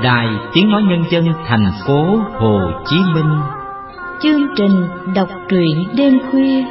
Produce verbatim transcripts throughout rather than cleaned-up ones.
Đài Tiếng Nói Nhân dân thành phố Hồ Chí Minh. Chương trình đọc truyện đêm khuya.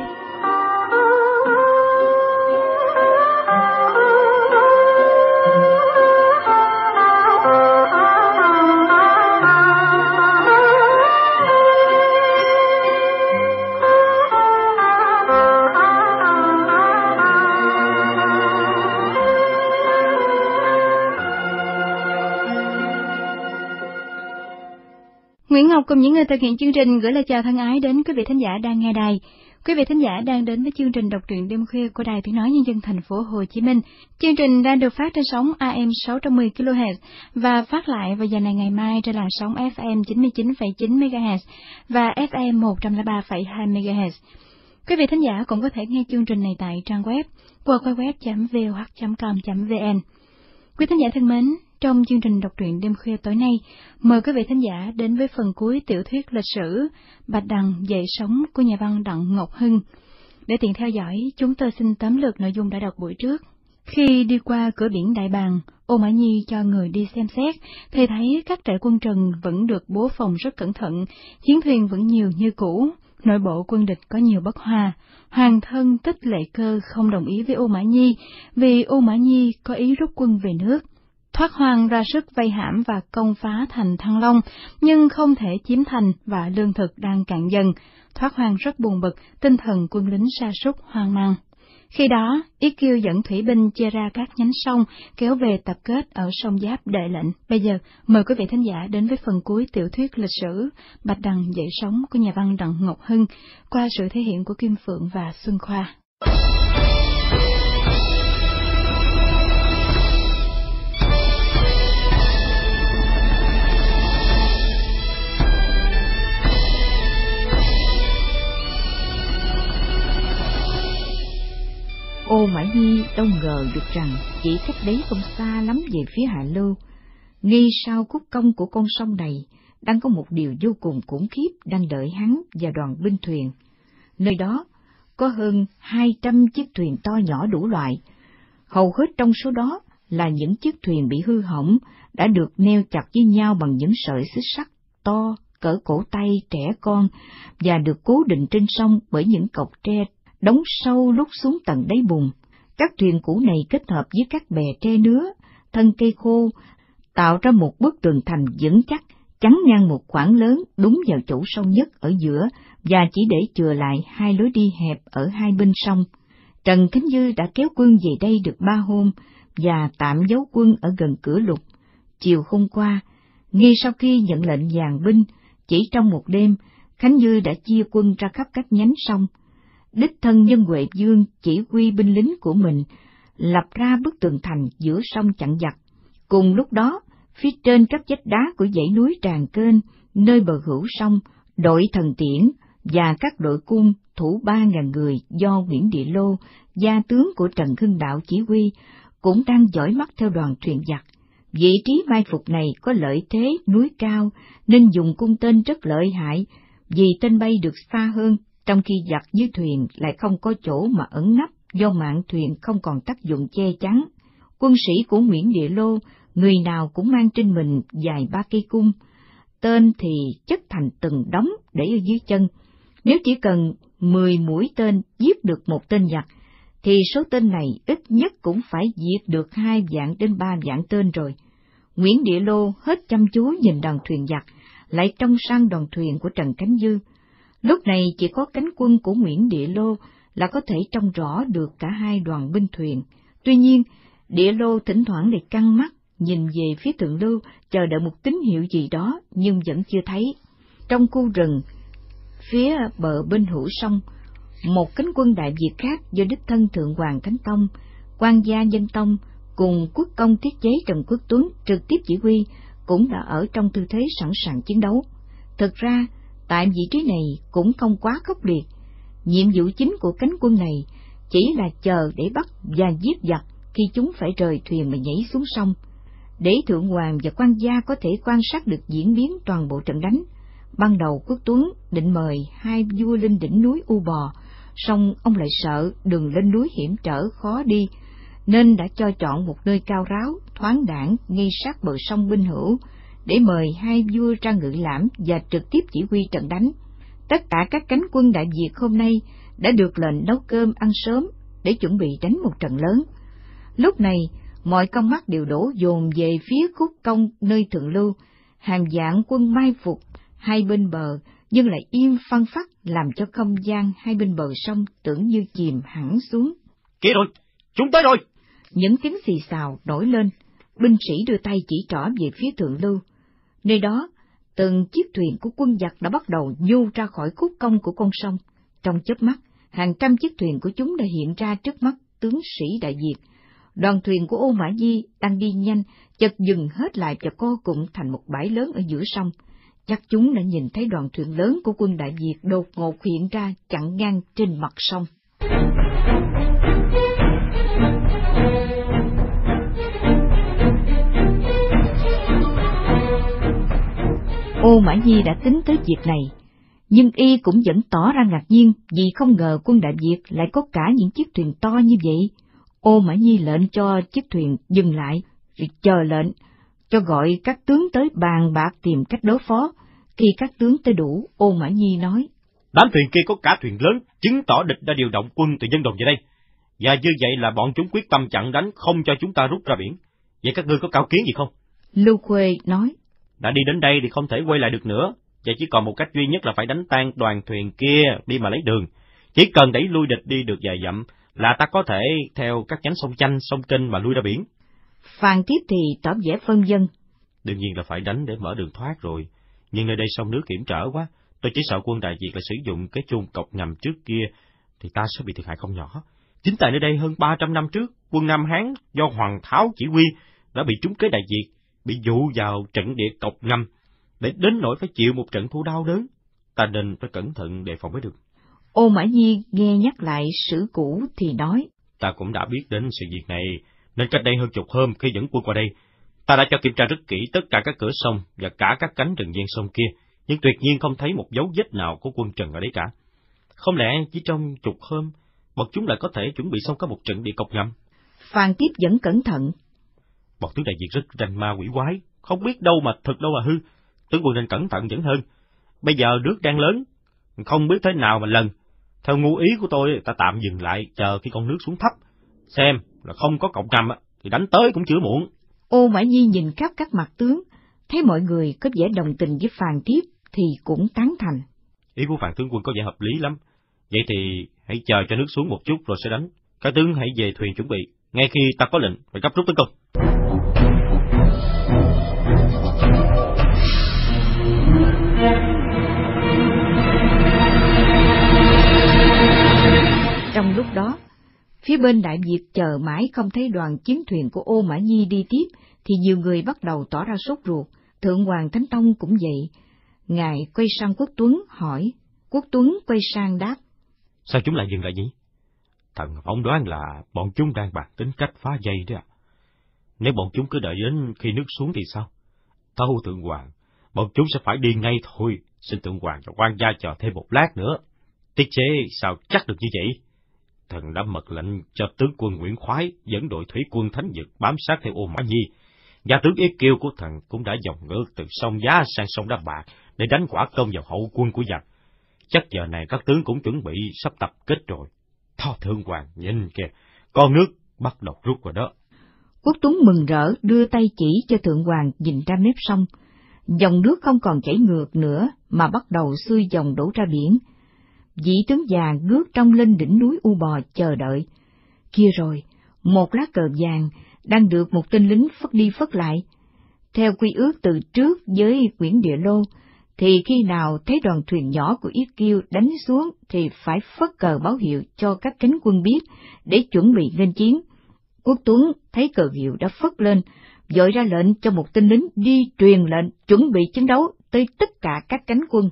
Nguyễn Ngọc cùng những người thực hiện chương trình gửi lời chào thân ái đến quý vị thính giả đang nghe đài. Quý vị thính giả đang đến với chương trình đọc truyện đêm khuya của Đài Tiếng Nói Nhân dân thành phố Hồ Chí Minh. Chương trình đang được phát trên sóng a em sáu trăm mười ki lô héc và phát lại vào giờ này ngày mai trên làn sóng ép em chín mươi chín phẩy chín mê ga héc và ép em một trăm lẻ ba phẩy hai mê ga héc. Quý vị thính giả cũng có thể nghe chương trình này tại trang web w w w chấm v o h chấm com chấm v n. Quý thính giả thân mến, trong chương trình đọc truyện đêm khuya tối nay, mời quý vị thính giả đến với phần cuối tiểu thuyết lịch sử Bạch Đằng dậy sống của nhà văn Đặng Ngọc Hưng. Để tiện theo dõi, chúng tôi xin tóm lược nội dung đã đọc buổi trước. Khi đi qua cửa biển Đại Bàng, Ô Mã Nhi cho người đi xem xét, thì thấy các trại quân Trần vẫn được bố phòng rất cẩn thận, chiến thuyền vẫn nhiều như cũ, nội bộ quân địch có nhiều bất hòa. Hoàng thân Tích Lệ Cơ không đồng ý với Ô Mã Nhi, vì Ô Mã Nhi có ý rút quân về nước. Thoát Hoàng ra sức vây hãm và công phá thành Thăng Long, nhưng không thể chiếm thành và lương thực đang cạn dần. Thoát Hoàng rất buồn bực, tinh thần quân lính sa sút hoang mang. Khi đó, Yết Kiêu dẫn thủy binh chia ra các nhánh sông, kéo về tập kết ở sông Giáp đợi lệnh. Bây giờ, mời quý vị thính giả đến với phần cuối tiểu thuyết lịch sử Bạch Đằng dậy sống của nhà văn Đặng Ngọc Hưng, qua sự thể hiện của Kim Phượng và Xuân Khoa. Ô Mã Nhi đâu ngờ được rằng chỉ cách đấy không xa lắm về phía Hạ Lưu, ngay sau khúc cong của con sông này, đang có một điều vô cùng khủng khiếp đang đợi hắn và đoàn binh thuyền. Nơi đó có hơn hai trăm chiếc thuyền to nhỏ đủ loại, hầu hết trong số đó là những chiếc thuyền bị hư hỏng, đã được neo chặt với nhau bằng những sợi xích sắt to cỡ cổ tay trẻ con và được cố định trên sông bởi những cọc tre đóng sâu lút xuống tận đáy bùn. Các thuyền cũ này kết hợp với các bè tre nứa, thân cây khô, tạo ra một bức tường thành vững chắc, chắn ngang một khoảng lớn đúng vào chỗ sâu nhất ở giữa và chỉ để chừa lại hai lối đi hẹp ở hai bên sông. Trần Khánh Dư đã kéo quân về đây được ba hôm và tạm giấu quân ở gần cửa Lục. Chiều hôm qua, ngay sau khi nhận lệnh dàn binh, chỉ trong một đêm, Khánh Dư đã chia quân ra khắp các nhánh sông. Đích thân Nhân Huệ Dương chỉ huy binh lính của mình lập ra bức tường thành giữa sông chặn giặc. Cùng lúc đó, phía trên các vách đá của dãy núi Tràng Kênh, nơi bờ hữu sông, đội Thần Tiễn và các đội cung thủ ba ngàn người do Nguyễn Địa Lô, gia tướng của Trần Hưng Đạo chỉ huy, cũng đang dõi mắt theo đoàn thuyền giặc. Vị trí mai phục này có lợi thế núi cao nên dùng cung tên rất lợi hại, vì tên bay được xa hơn, trong khi giặc dưới thuyền lại không có chỗ mà ẩn nấp do mạn thuyền không còn tác dụng che chắn. Quân sĩ của Nguyễn Địa Lô, người nào cũng mang trên mình dài ba cây cung, tên thì chất thành từng đống để ở dưới chân. Nếu chỉ cần mười mũi tên giết được một tên giặc, thì số tên này ít nhất cũng phải diệt được hai vạn đến ba vạn tên rồi. Nguyễn Địa Lô hết chăm chú nhìn đoàn thuyền giặc, lại trông sang đoàn thuyền của Trần Khánh Dư. Lúc này chỉ có cánh quân của Nguyễn Địa Lô là có thể trông rõ được cả hai đoàn binh thuyền. Tuy nhiên, Địa Lô thỉnh thoảng lại căng mắt, nhìn về phía Thượng Lưu, chờ đợi một tín hiệu gì đó, nhưng vẫn chưa thấy. Trong khu rừng, phía bờ bên hữu sông, một cánh quân Đại Việt khác do đích thân Thượng Hoàng Thánh Tông, Quan Gia Nhân Tông cùng quốc công tiết chế Trần Quốc Tuấn trực tiếp chỉ huy, cũng đã ở trong tư thế sẵn sàng chiến đấu. Thực ra, tại vị trí này cũng không quá khốc liệt. Nhiệm vụ chính của cánh quân này chỉ là chờ để bắt và giết giặc khi chúng phải rời thuyền mà nhảy xuống sông. Để Thượng Hoàng và Quan Gia có thể quan sát được diễn biến toàn bộ trận đánh, ban đầu Quốc Tuấn định mời hai vua lên đỉnh núi U Bò, song ông lại sợ đường lên núi hiểm trở khó đi, nên đã cho chọn một nơi cao ráo, thoáng đãng ngay sát bờ sông Binh Hữu, để mời hai vua ra ngự lãm và trực tiếp chỉ huy trận đánh. Tất cả các cánh quân Đại Việt hôm nay đã được lệnh nấu cơm ăn sớm để chuẩn bị đánh một trận lớn. Lúc này, mọi con mắt đều đổ dồn về phía khúc công nơi thượng lưu, hàng vạn quân mai phục hai bên bờ nhưng lại im phăng phắc, làm cho không gian hai bên bờ sông tưởng như chìm hẳn xuống. Kia rồi, chúng tới rồi! Những tiếng xì xào nổi lên, binh sĩ đưa tay chỉ trỏ về phía thượng lưu. Nơi đó, từng chiếc thuyền của quân giặc đã bắt đầu nhô ra khỏi khúc cong của con sông. Trong chớp mắt, hàng trăm chiếc thuyền của chúng đã hiện ra trước mắt tướng sĩ Đại Việt. Đoàn thuyền của Ô Mã Di đang đi nhanh, chợt dừng hết lại và co cụm thành một bãi lớn ở giữa sông. Chắc chúng đã nhìn thấy đoàn thuyền lớn của quân Đại Việt đột ngột hiện ra chặn ngang trên mặt sông. Ô Mã Di đã tính tới việc này, nhưng y cũng vẫn tỏ ra ngạc nhiên vì không ngờ quân Đại Việt lại có cả những chiếc thuyền to như vậy. Ô Mã Di lệnh cho chiếc thuyền dừng lại, rồi chờ lệnh, cho gọi các tướng tới bàn bạc tìm cách đối phó. Khi các tướng tới đủ, Ô Mã Di nói: Đám thuyền kia có cả thuyền lớn, chứng tỏ địch đã điều động quân từ dân đồn về đây. Và như vậy là bọn chúng quyết tâm chặn đánh, không cho chúng ta rút ra biển. Vậy các ngươi có cao kiến gì không? Lưu Khuê nói: Đã đi đến đây thì không thể quay lại được nữa, và chỉ còn một cách duy nhất là phải đánh tan đoàn thuyền kia đi mà lấy đường. Chỉ cần đẩy lui địch đi được vài dặm là ta có thể theo các nhánh sông Chanh, sông Kinh mà lui ra biển. Phan Tiếp thì tỏ vẻ phân vân. Đương nhiên là phải đánh để mở đường thoát rồi, nhưng nơi đây sông nước hiểm trở quá, tôi chỉ sợ quân Đại Việt là sử dụng cái chôn cọc ngầm trước kia, thì ta sẽ bị thiệt hại không nhỏ. Chính tại nơi đây hơn ba trăm năm trước, quân Nam Hán do Hoàng Tháo chỉ huy đã bị trúng kế Đại Việt, bị dụ vào trận địa cọc ngầm, để đến nỗi phải chịu một trận thua đau đớn. Ta nên phải cẩn thận đề phòng mới được. Ô Mã Di nghe nhắc lại sử cũ thì nói: Ta cũng đã biết đến sự việc này, nên cách đây hơn chục hôm khi dẫn quân qua đây, ta đã cho kiểm tra rất kỹ tất cả các cửa sông và cả các cánh rừng ven sông kia, nhưng tuyệt nhiên không thấy một dấu vết nào của quân Trần ở đấy cả. Không lẽ chỉ trong chục hôm, bọn chúng lại có thể chuẩn bị xong cả một trận địa cọc ngầm? Phan Tiếp vẫn cẩn thận. Bọn tướng Đại Việt rất ranh ma quỷ quái, không biết đâu mà thật đâu mà hư. Tướng quân nên cẩn thận vẫn hơn. Bây giờ nước đang lớn, không biết thế nào mà lần. Theo ngu ý của tôi, ta tạm dừng lại, chờ khi con nước xuống thấp, xem là không có cọc ngầm thì đánh tới cũng chưa muộn. Ô Mã Di nhìn khắp các mặt tướng, thấy mọi người có vẻ đồng tình với Phan Tiếp thì cũng tán thành. Ý của Phan tướng quân có vẻ hợp lý lắm. Vậy thì hãy chờ cho nước xuống một chút rồi sẽ đánh. Các tướng hãy về thuyền chuẩn bị, ngay khi ta có lệnh phải gấp rút tấn công. Trong lúc đó, phía bên Đại Việt chờ mãi không thấy đoàn chiến thuyền của Ô Mã Di đi tiếp, thì nhiều người bắt đầu tỏ ra sốt ruột. Thượng hoàng Thánh Tông cũng vậy. Ngài quay sang Quốc Tuấn hỏi, Quốc Tuấn quay sang đáp: Sao chúng lại dừng lại nhỉ? Thần phỏng đoán là bọn chúng đang bàn tính cách phá dây đó ạ. Nếu bọn chúng cứ đợi đến khi nước xuống thì sao? Tâu thượng hoàng, bọn chúng sẽ phải đi ngay thôi. Xin thượng hoàng và quan gia chờ thêm một lát nữa. Tiết chế sao chắc được như vậy? Thần đã mật lệnh cho tướng quân Nguyễn Khoái dẫn đội thủy quân Thánh Dực bám sát theo Ô Mã Nhi. Và tướng Yết Kiêu của thần cũng đã dòng ngược từ sông Giá sang sông Đá Bạc để đánh quả công vào hậu quân của giặc. Chắc giờ này các tướng cũng chuẩn bị sắp tập kết rồi. Thò thượng hoàng nhìn kìa, con nước bắt đầu rút rồi đó. Quốc Tuấn mừng rỡ đưa tay chỉ cho thượng hoàng nhìn ra mép sông. Dòng nước không còn chảy ngược nữa mà bắt đầu xuôi dòng đổ ra biển. Vị tướng già ngước trông lên đỉnh núi U Bò chờ đợi. Kia rồi, một lá cờ vàng đang được một tên lính phất đi phất lại. Theo quy ước từ trước với Quyển Địa Lô, thì khi nào thấy đoàn thuyền nhỏ của Yết Kiêu đánh xuống thì phải phất cờ báo hiệu cho các cánh quân biết để chuẩn bị lên chiến. Quốc Tuấn thấy cờ hiệu đã phất lên, vội ra lệnh cho một tên lính đi truyền lệnh chuẩn bị chiến đấu tới tất cả các cánh quân.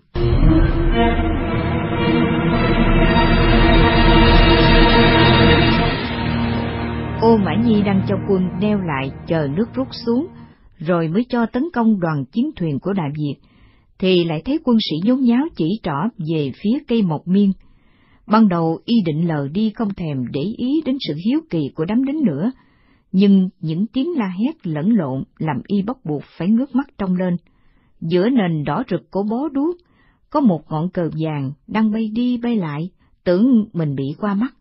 Ô Mã Nhi đang cho quân neo lại chờ nước rút xuống, rồi mới cho tấn công đoàn chiến thuyền của Đại Việt, thì lại thấy quân sĩ nhốn nháo chỉ trỏ về phía cây Mộc Miên. Ban đầu y định lờ đi không thèm để ý đến sự hiếu kỳ của đám lính nữa, nhưng những tiếng la hét lẫn lộn làm y bắt buộc phải ngước mắt trông lên. Giữa nền đỏ rực của bó đuốc, có một ngọn cờ vàng đang bay đi bay lại, tưởng mình bị qua mắt.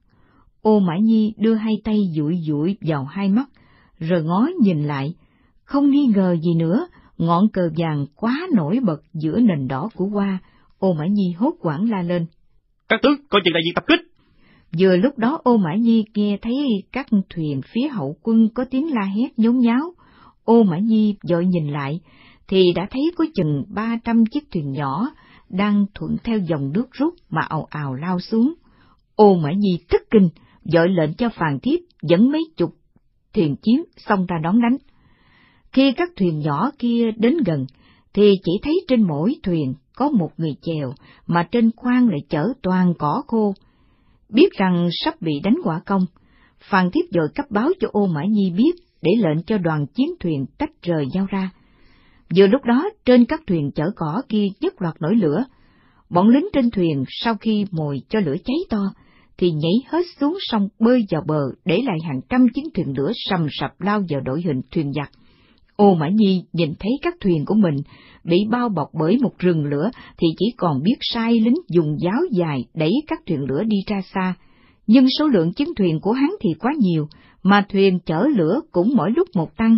Ô Mã Nhi đưa hai tay dụi dụi vào hai mắt, rồi ngó nhìn lại, không nghi ngờ gì nữa, ngọn cờ vàng quá nổi bật giữa nền đỏ của hoa. Ô Mã Nhi hốt hoảng la lên: Các tướng, coi chừng đại diện tập kích! Vừa lúc đó Ô Mã Nhi nghe thấy các thuyền phía hậu quân có tiếng la hét nhốn nháo. Ô Mã Nhi vội nhìn lại, thì đã thấy có chừng ba trăm chiếc thuyền nhỏ đang thuận theo dòng nước rút mà ào ào lao xuống. Ô Mã Nhi thất kinh, vội lệnh cho Phàn Thiếp dẫn mấy chục thuyền chiến xông ra đón đánh. Khi các thuyền nhỏ kia đến gần, thì chỉ thấy trên mỗi thuyền có một người chèo, mà trên khoang lại chở toàn cỏ khô. Biết rằng sắp bị đánh quả công, Phàn Thiếp vội cấp báo cho Ô Mã Nhi biết, để lệnh cho đoàn chiến thuyền tách rời nhau ra. Vừa lúc đó, trên các thuyền chở cỏ kia nhất loạt nổi lửa. Bọn lính trên thuyền sau khi mồi cho lửa cháy to, thì nhảy hết xuống sông bơi vào bờ, để lại hàng trăm chiến thuyền lửa sầm sập lao vào đội hình thuyền giặc. Ô Mã Nhi nhìn thấy các thuyền của mình bị bao bọc bởi một rừng lửa, thì chỉ còn biết sai lính dùng giáo dài đẩy các thuyền lửa đi ra xa. Nhưng số lượng chiến thuyền của hắn thì quá nhiều, mà thuyền chở lửa cũng mỗi lúc một tăng,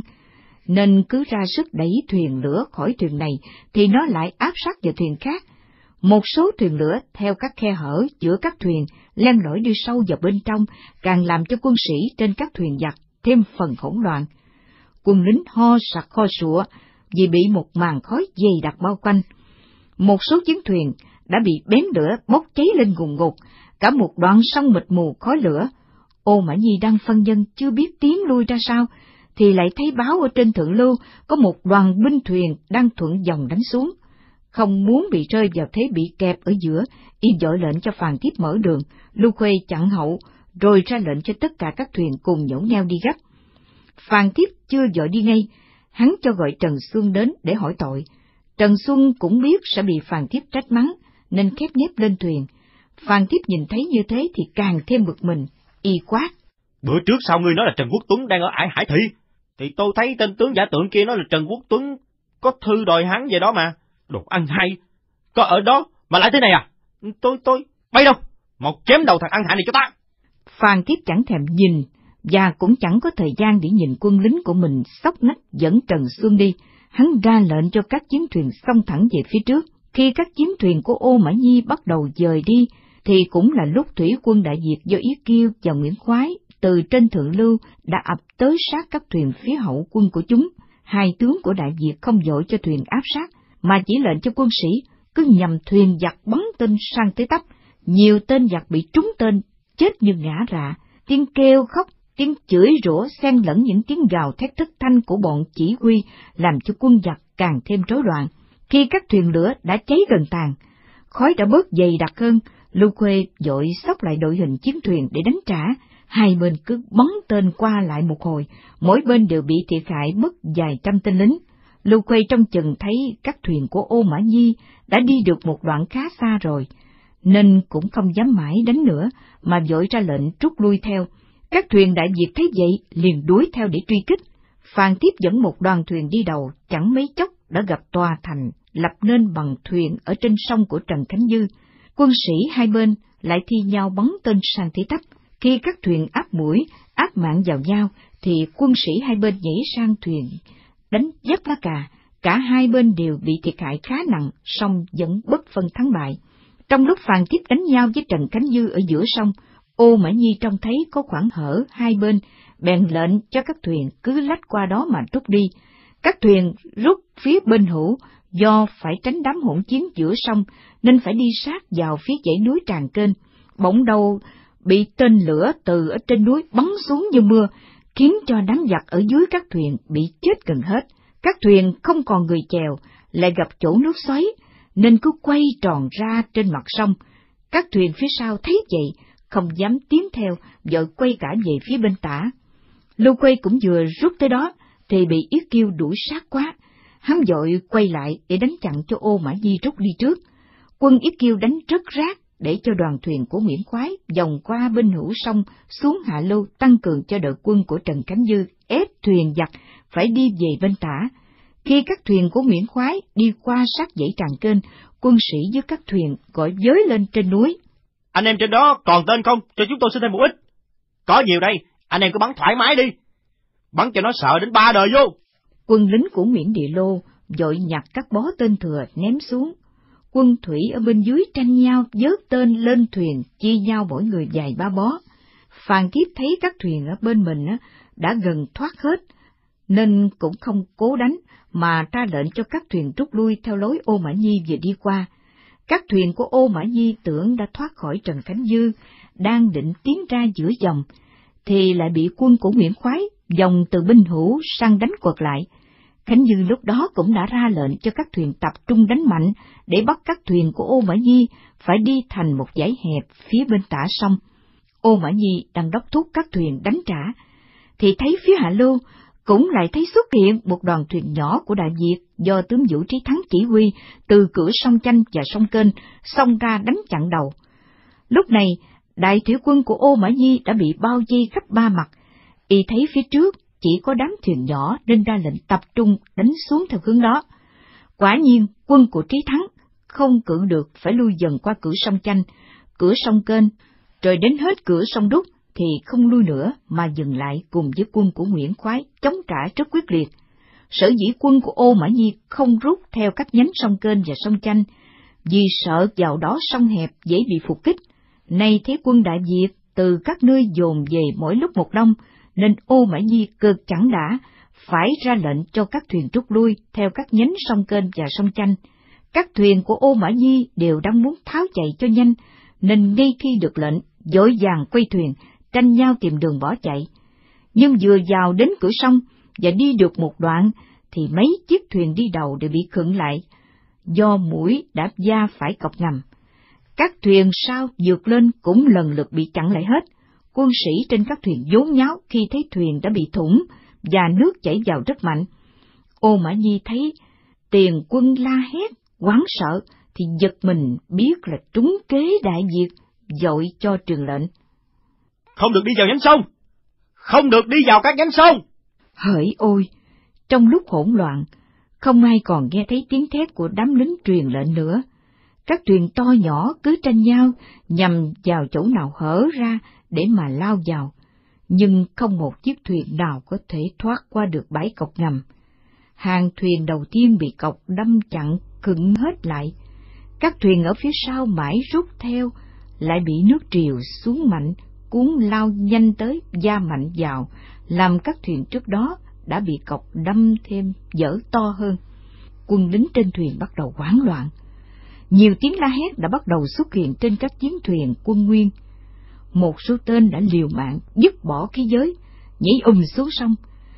nên cứ ra sức đẩy thuyền lửa khỏi thuyền này thì nó lại áp sát vào thuyền khác. Một số thuyền lửa theo các khe hở giữa các thuyền len lỏi đi sâu vào bên trong, càng làm cho quân sĩ trên các thuyền giặc thêm phần hỗn loạn. Quân lính ho sặc ho sụa vì bị một màn khói dày đặc bao quanh. Một số chiến thuyền đã bị bén lửa bốc cháy lên ngùn ngụt, cả một đoạn sông mịt mù khói lửa. Ô Mã Nhi đang phân dân chưa biết tiến lui ra sao, thì lại thấy báo ở trên thượng lưu có một đoàn binh thuyền đang thuận dòng đánh xuống. Không muốn bị rơi vào thế bị kẹp ở giữa, y vội lệnh cho Phàn Thiếp mở đường, Lưu Khuê chặn hậu, rồi ra lệnh cho tất cả các thuyền cùng nhổ nheo đi gấp. Phàn Thiếp chưa vội đi ngay, hắn cho gọi Trần Xuân đến để hỏi tội. Trần Xuân cũng biết sẽ bị Phàn Thiếp trách mắng, nên khép nép lên thuyền. Phàn Thiếp nhìn thấy như thế thì càng thêm bực mình, y quát: Bữa trước sao ngươi nói là Trần Quốc Tuấn đang ở ải Hải Thị? Thì tôi thấy tên tướng giả tượng kia nói là Trần Quốc Tuấn có thư đòi hắn về đó mà. Đồ ăn hay, có ở đó mà lại thế này à? Tôi, tôi, bay đâu? Một chém đầu thằng ăn hại này cho ta! Phàn Thiếp chẳng thèm nhìn, và cũng chẳng có thời gian để nhìn quân lính của mình xốc nách dẫn Trần Xuân đi. Hắn ra lệnh cho các chiến thuyền xông thẳng về phía trước. Khi các chiến thuyền của Ô Mã Nhi bắt đầu dời đi, thì cũng là lúc thủy quân Đại Việt do Yết Kiêu và Nguyễn Khoái từ trên thượng lưu đã ập tới sát các thuyền phía hậu quân của chúng. Hai tướng của Đại Việt không vội cho thuyền áp sát, mà chỉ lệnh cho quân sĩ cứ nhằm thuyền giặc bắn tên sang tới tấp. Nhiều tên giặc bị trúng tên, chết như ngã rạ. Tiếng kêu khóc, tiếng chửi rủa xen lẫn những tiếng gào thét thất thanh của bọn chỉ huy, làm cho quân giặc càng thêm rối loạn. Khi các thuyền lửa đã cháy gần tàn, khói đã bớt dày đặc hơn, Lưu Khuê vội xốc lại đội hình chiến thuyền để đánh trả. Hai bên cứ bắn tên qua lại một hồi, mỗi bên đều bị thiệt hại mất vài trăm tên lính. Lưu Khuê trong chừng thấy các thuyền của Ô Mã Nhi đã đi được một đoạn khá xa rồi, nên cũng không dám mãi đánh nữa, mà vội ra lệnh rút lui theo. Các thuyền Đại Việt thấy vậy liền đuổi theo để truy kích. Phàn Thiếp dẫn một đoàn thuyền đi đầu, chẳng mấy chốc đã gặp tòa thành lập nên bằng thuyền ở trên sông của Trần Khánh Dư. Quân sĩ hai bên lại thi nhau bắn tên sang thế tấp. Khi các thuyền áp mũi, áp mạng vào nhau, thì quân sĩ hai bên nhảy sang thuyền đánh dấp lá cà. Cả hai bên đều bị thiệt hại khá nặng, song vẫn bất phân thắng bại. Trong lúc Phàn Thiếp đánh nhau với Trần Khánh Dư ở giữa sông, Ô Mã Nhi trông thấy có khoảng hở hai bên, bèn lệnh cho các thuyền cứ lách qua đó mà rút đi. Các thuyền rút phía bên hữu, do phải tránh đám hỗn chiến giữa sông, nên phải đi sát vào phía dãy núi Tràng Kênh. Bỗng đâu bị tên lửa từ ở trên núi bắn xuống như mưa, khiến cho đám giặc ở dưới các thuyền bị chết gần hết. Các thuyền không còn người chèo, lại gặp chỗ nước xoáy, nên cứ quay tròn ra trên mặt sông. Các thuyền phía sau thấy vậy, không dám tiến theo, vội quay cả về phía bên tả. Lưu Khuê cũng vừa rút tới đó, thì bị Yết Kiêu đuổi sát quá. Hắn vội quay lại để đánh chặn cho Ô Mã Nhi rút đi trước. Quân Yết Kiêu đánh rất rát để cho đoàn thuyền của Nguyễn Khoái vòng qua bên hữu sông xuống hạ lưu, tăng cường cho đội quân của Trần Khánh Dư ép thuyền giặc phải đi về bên tả. Khi các thuyền của Nguyễn Khoái đi qua sát dãy Tràng Kênh, quân sĩ với các thuyền gọi với lên trên núi. Anh em trên đó còn tên không? Cho chúng tôi xin thêm một ít. Có nhiều đây, anh em cứ bắn thoải mái đi. Bắn cho nó sợ đến ba đời vô. Quân lính của Nguyễn Địa Lô vội nhặt các bó tên thừa ném xuống. Quân thủy ở bên dưới tranh nhau vớt tên lên thuyền, chia nhau mỗi người vài ba bó. Phan Thiếp thấy các thuyền ở bên mình đã gần thoát hết, nên cũng không cố đánh, mà ra lệnh cho các thuyền rút lui theo lối Ô Mã Nhi vừa đi qua. Các thuyền của Ô Mã Nhi tưởng đã thoát khỏi Trần Khánh Dư, đang định tiến ra giữa dòng, thì lại bị quân của Nguyễn Khoái dòng từ Binh Hữu sang đánh quật lại. Khánh Dư lúc đó cũng đã ra lệnh cho các thuyền tập trung đánh mạnh để bắt các thuyền của Ô Mã Nhi phải đi thành một dãy hẹp phía bên tả sông. Ô Mã Nhi đang đốc thúc các thuyền đánh trả, thì thấy phía hạ lưu cũng lại thấy xuất hiện một đoàn thuyền nhỏ của Đại Việt do tướng Vũ Trí Thắng chỉ huy từ cửa sông Chanh và sông Kênh xông ra đánh chặn đầu. Lúc này, đại thủy quân của Ô Mã Nhi đã bị bao vây khắp ba mặt. Y thấy phía trước chỉ có đám thuyền nhỏ nên ra lệnh tập trung đánh xuống theo hướng đó. Quả nhiên, quân của Trí Thắng không cự được, phải lui dần qua cửa sông Chanh, cửa sông Kênh, rồi đến hết cửa sông Đúc thì không lui nữa mà dừng lại cùng với quân của Nguyễn Khoái chống trả rất quyết liệt. Sở dĩ quân của Ô Mã Nhi không rút theo các nhánh sông Kênh và sông Chanh, vì sợ vào đó sông hẹp dễ bị phục kích. Nay thấy quân Đại Việt từ các nơi dồn về mỗi lúc một đông, nên Ô Mã Nhi cực chẳng đã, phải ra lệnh cho các thuyền rút lui theo các nhánh sông Kênh và sông Chanh. Các thuyền của Ô Mã Nhi đều đang muốn tháo chạy cho nhanh, nên ngay khi được lệnh, vội vàng quay thuyền, tranh nhau tìm đường bỏ chạy. Nhưng vừa vào đến cửa sông và đi được một đoạn, thì mấy chiếc thuyền đi đầu đều bị khựng lại, do mũi đã va phải cọc ngầm. Các thuyền sau vượt lên cũng lần lượt bị chặn lại hết. Quân sĩ trên các thuyền vốn nháo khi thấy thuyền đã bị thủng và nước chảy vào rất mạnh. Ô Mã Nhi thấy tiền quân la hét, hoảng sợ, thì giật mình biết là trúng kế Đại Việt, vội cho truyền lệnh. Không được đi vào nhánh sông! Không được đi vào các nhánh sông! Hỡi ôi! Trong lúc hỗn loạn, không ai còn nghe thấy tiếng thét của đám lính truyền lệnh nữa. Các thuyền to nhỏ cứ tranh nhau nhằm vào chỗ nào hở ra để mà lao vào, nhưng không một chiếc thuyền nào có thể thoát qua được bãi cọc ngầm. Hàng thuyền đầu tiên bị cọc đâm chặn khựng hết lại. Các thuyền ở phía sau mãi rút theo, lại bị nước triều xuống mạnh, cuốn lao nhanh tới, va mạnh vào, làm các thuyền trước đó đã bị cọc đâm thêm dở to hơn. Quân lính trên thuyền bắt đầu hoảng loạn. Nhiều tiếng la hét đã bắt đầu xuất hiện trên các chiến thuyền quân Nguyên. Một số tên đã liều mạng dứt bỏ khí giới, nhảy ùm xuống sông,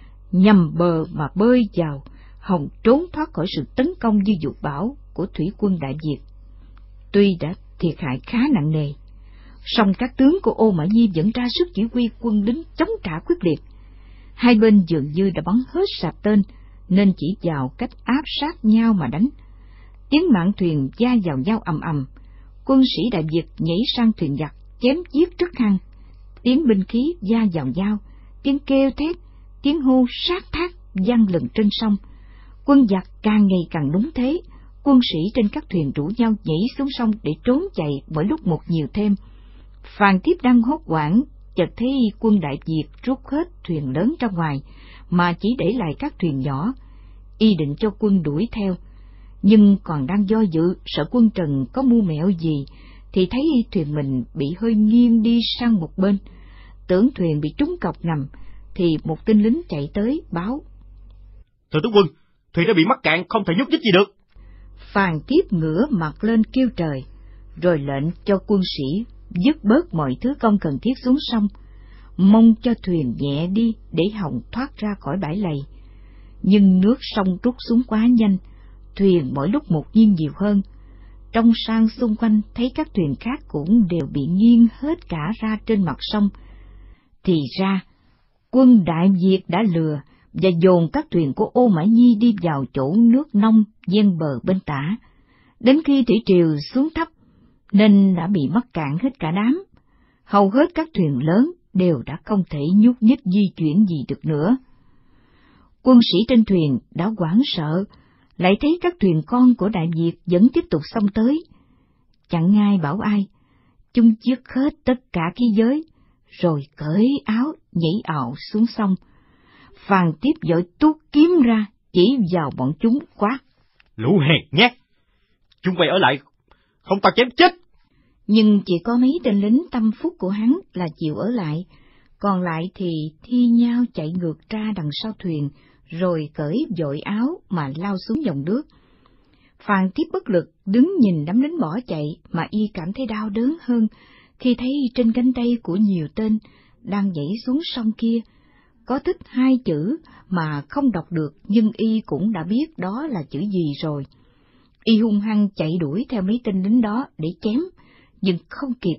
nhằm bờ mà bơi vào, hòng trốn thoát khỏi sự tấn công như dụ bão của thủy quân Đại Việt. Tuy đã thiệt hại khá nặng nề, song các tướng của Ô Mã Nhi vẫn ra sức chỉ huy quân lính chống trả quyết liệt. Hai bên dường như đã bắn hết sạch tên, nên chỉ vào cách áp sát nhau mà đánh. Tiếng mạn thuyền va vào nhau ầm ầm, quân sĩ Đại Việt nhảy sang thuyền giặc chém giết rất hăng. Tiếng binh khí va vào nhau, tiếng kêu thét, tiếng hô sát thác vang lừng trên sông. Quân giặc càng ngày càng đúng thế, quân sĩ trên các thuyền rủ nhau nhảy xuống sông để trốn chạy mỗi lúc một nhiều thêm. Phan Thiếp đang hốt hoảng, chợt thấy quân Đại Việt rút hết thuyền lớn ra ngoài, mà chỉ để lại các thuyền nhỏ. Y định cho quân đuổi theo, nhưng còn đang do dự, sợ quân Trần có mưu mẹo gì, thì thấy thuyền mình bị hơi nghiêng đi sang một bên. Tưởng thuyền bị trúng cọc ngầm, thì một tên lính chạy tới báo: Thưa tướng quân, thuyền đã bị mắc cạn, không thể nhúc nhích gì được. Phan Thiếp ngửa mặt lên kêu trời, rồi lệnh cho quân sĩ dứt bớt mọi thứ không cần thiết xuống sông, mong cho thuyền nhẹ đi để hòng thoát ra khỏi bãi lầy. Nhưng nước sông rút xuống quá nhanh, thuyền mỗi lúc một nghiêng nhiều hơn. Trong sang xung quanh thấy các thuyền khác cũng đều bị nghiêng hết cả ra trên mặt sông. Thì ra, quân Đại Việt đã lừa và dồn các thuyền của Ô Mã Nhi đi vào chỗ nước nông ven bờ bên tả. Đến khi thủy triều xuống thấp, nên đã bị mắc cạn hết cả đám. Hầu hết các thuyền lớn đều đã không thể nhúc nhích di chuyển gì được nữa. Quân sĩ trên thuyền đã hoảng sợ, lại thấy các thuyền con của Đại Việt vẫn tiếp tục xông tới. Chẳng ai bảo ai, chúng dứt hết tất cả khí giới, rồi cởi áo nhảy ào xuống sông. Phàn Tiếp vội tuốt kiếm ra, chỉ vào bọn chúng quát: Lũ hèn nhát, chúng bay ở lại, không tao chém chết. Nhưng chỉ có mấy tên lính tâm phúc của hắn là chịu ở lại, còn lại thì thi nhau chạy ngược ra đằng sau thuyền, rồi cởi vội áo mà lao xuống dòng nước. Phàn Tiếp bất lực đứng nhìn đám lính bỏ chạy, mà y cảm thấy đau đớn hơn khi thấy trên cánh tay của nhiều tên đang nhảy xuống sông kia có tích hai chữ mà không đọc được, nhưng y cũng đã biết đó là chữ gì rồi. Y hung hăng chạy đuổi theo mấy tên lính đó để chém, nhưng không kịp.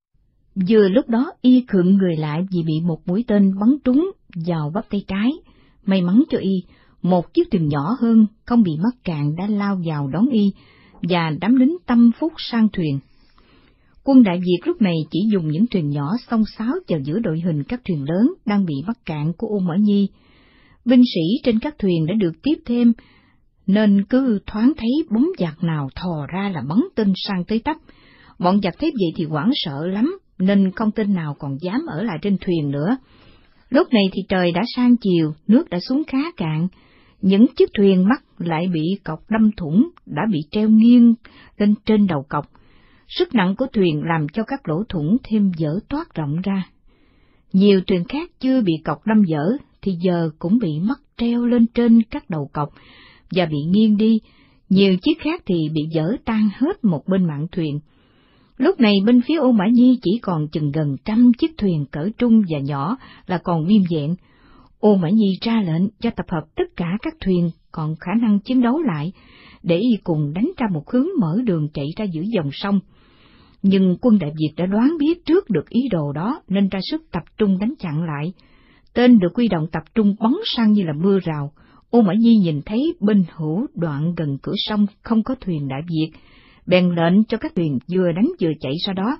Vừa lúc đó y khựng người lại vì bị một mũi tên bắn trúng vào bắp tay trái. May mắn cho y, một chiếc thuyền nhỏ hơn không bị mắc cạn đã lao vào đón y, và đám lính tâm phúc sang thuyền. Quân Đại Việt lúc này chỉ dùng những thuyền nhỏ xông xáo vào giữa đội hình các thuyền lớn đang bị mắc cạn của Ô Mã Nhi. Binh sĩ trên các thuyền đã được tiếp thêm, nên cứ thoáng thấy bóng giặc nào thò ra là bắn tên sang tới tấp. Bọn giặc thấy vậy thì hoảng sợ lắm, nên không tên nào còn dám ở lại trên thuyền nữa. Lúc này thì trời đã sang chiều, nước đã xuống khá cạn. Những chiếc thuyền mắc lại bị cọc đâm thủng, đã bị treo nghiêng lên trên đầu cọc. Sức nặng của thuyền làm cho các lỗ thủng thêm vỡ toát rộng ra. Nhiều thuyền khác chưa bị cọc đâm vỡ thì giờ cũng bị mắc treo lên trên các đầu cọc và bị nghiêng đi. Nhiều chiếc khác thì bị vỡ tan hết một bên mạn thuyền. Lúc này bên phía Ô Mã Nhi chỉ còn chừng gần trăm chiếc thuyền cỡ trung và nhỏ là còn nguyên vẹn. Ô Mã Nhi ra lệnh cho tập hợp tất cả các thuyền còn khả năng chiến đấu lại, để y cùng đánh ra một hướng mở đường chạy ra giữa dòng sông. Nhưng quân Đại Việt đã đoán biết trước được ý đồ đó nên ra sức tập trung đánh chặn lại. Tên được huy động tập trung bắn sang như là mưa rào. Ô Mã Nhi nhìn thấy bên hữu đoạn gần cửa sông không có thuyền Đại Việt, bèn lệnh cho các thuyền vừa đánh vừa chạy ra đó.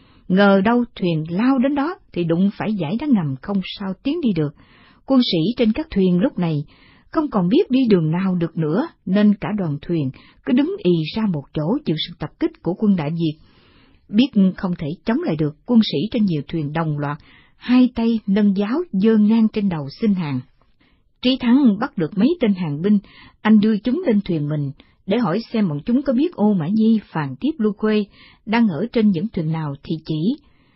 Ngờ đâu thuyền lao đến đó thì đụng phải dải đá ngầm không sao tiến đi được. Quân sĩ trên các thuyền lúc này không còn biết đi đường nào được nữa, nên cả đoàn thuyền cứ đứng ì ra một chỗ chịu sự tập kích của quân Đại Việt. Biết không thể chống lại được, quân sĩ trên nhiều thuyền đồng loạt, hai tay nâng giáo giơ ngang trên đầu xin hàng. Trí Thắng bắt được mấy tên hàng binh, anh đưa chúng lên thuyền mình, để hỏi xem bọn chúng có biết Ô Mã Nhi, Phàn Tiếp, Lưu Khuê đang ở trên những thuyền nào thì chỉ.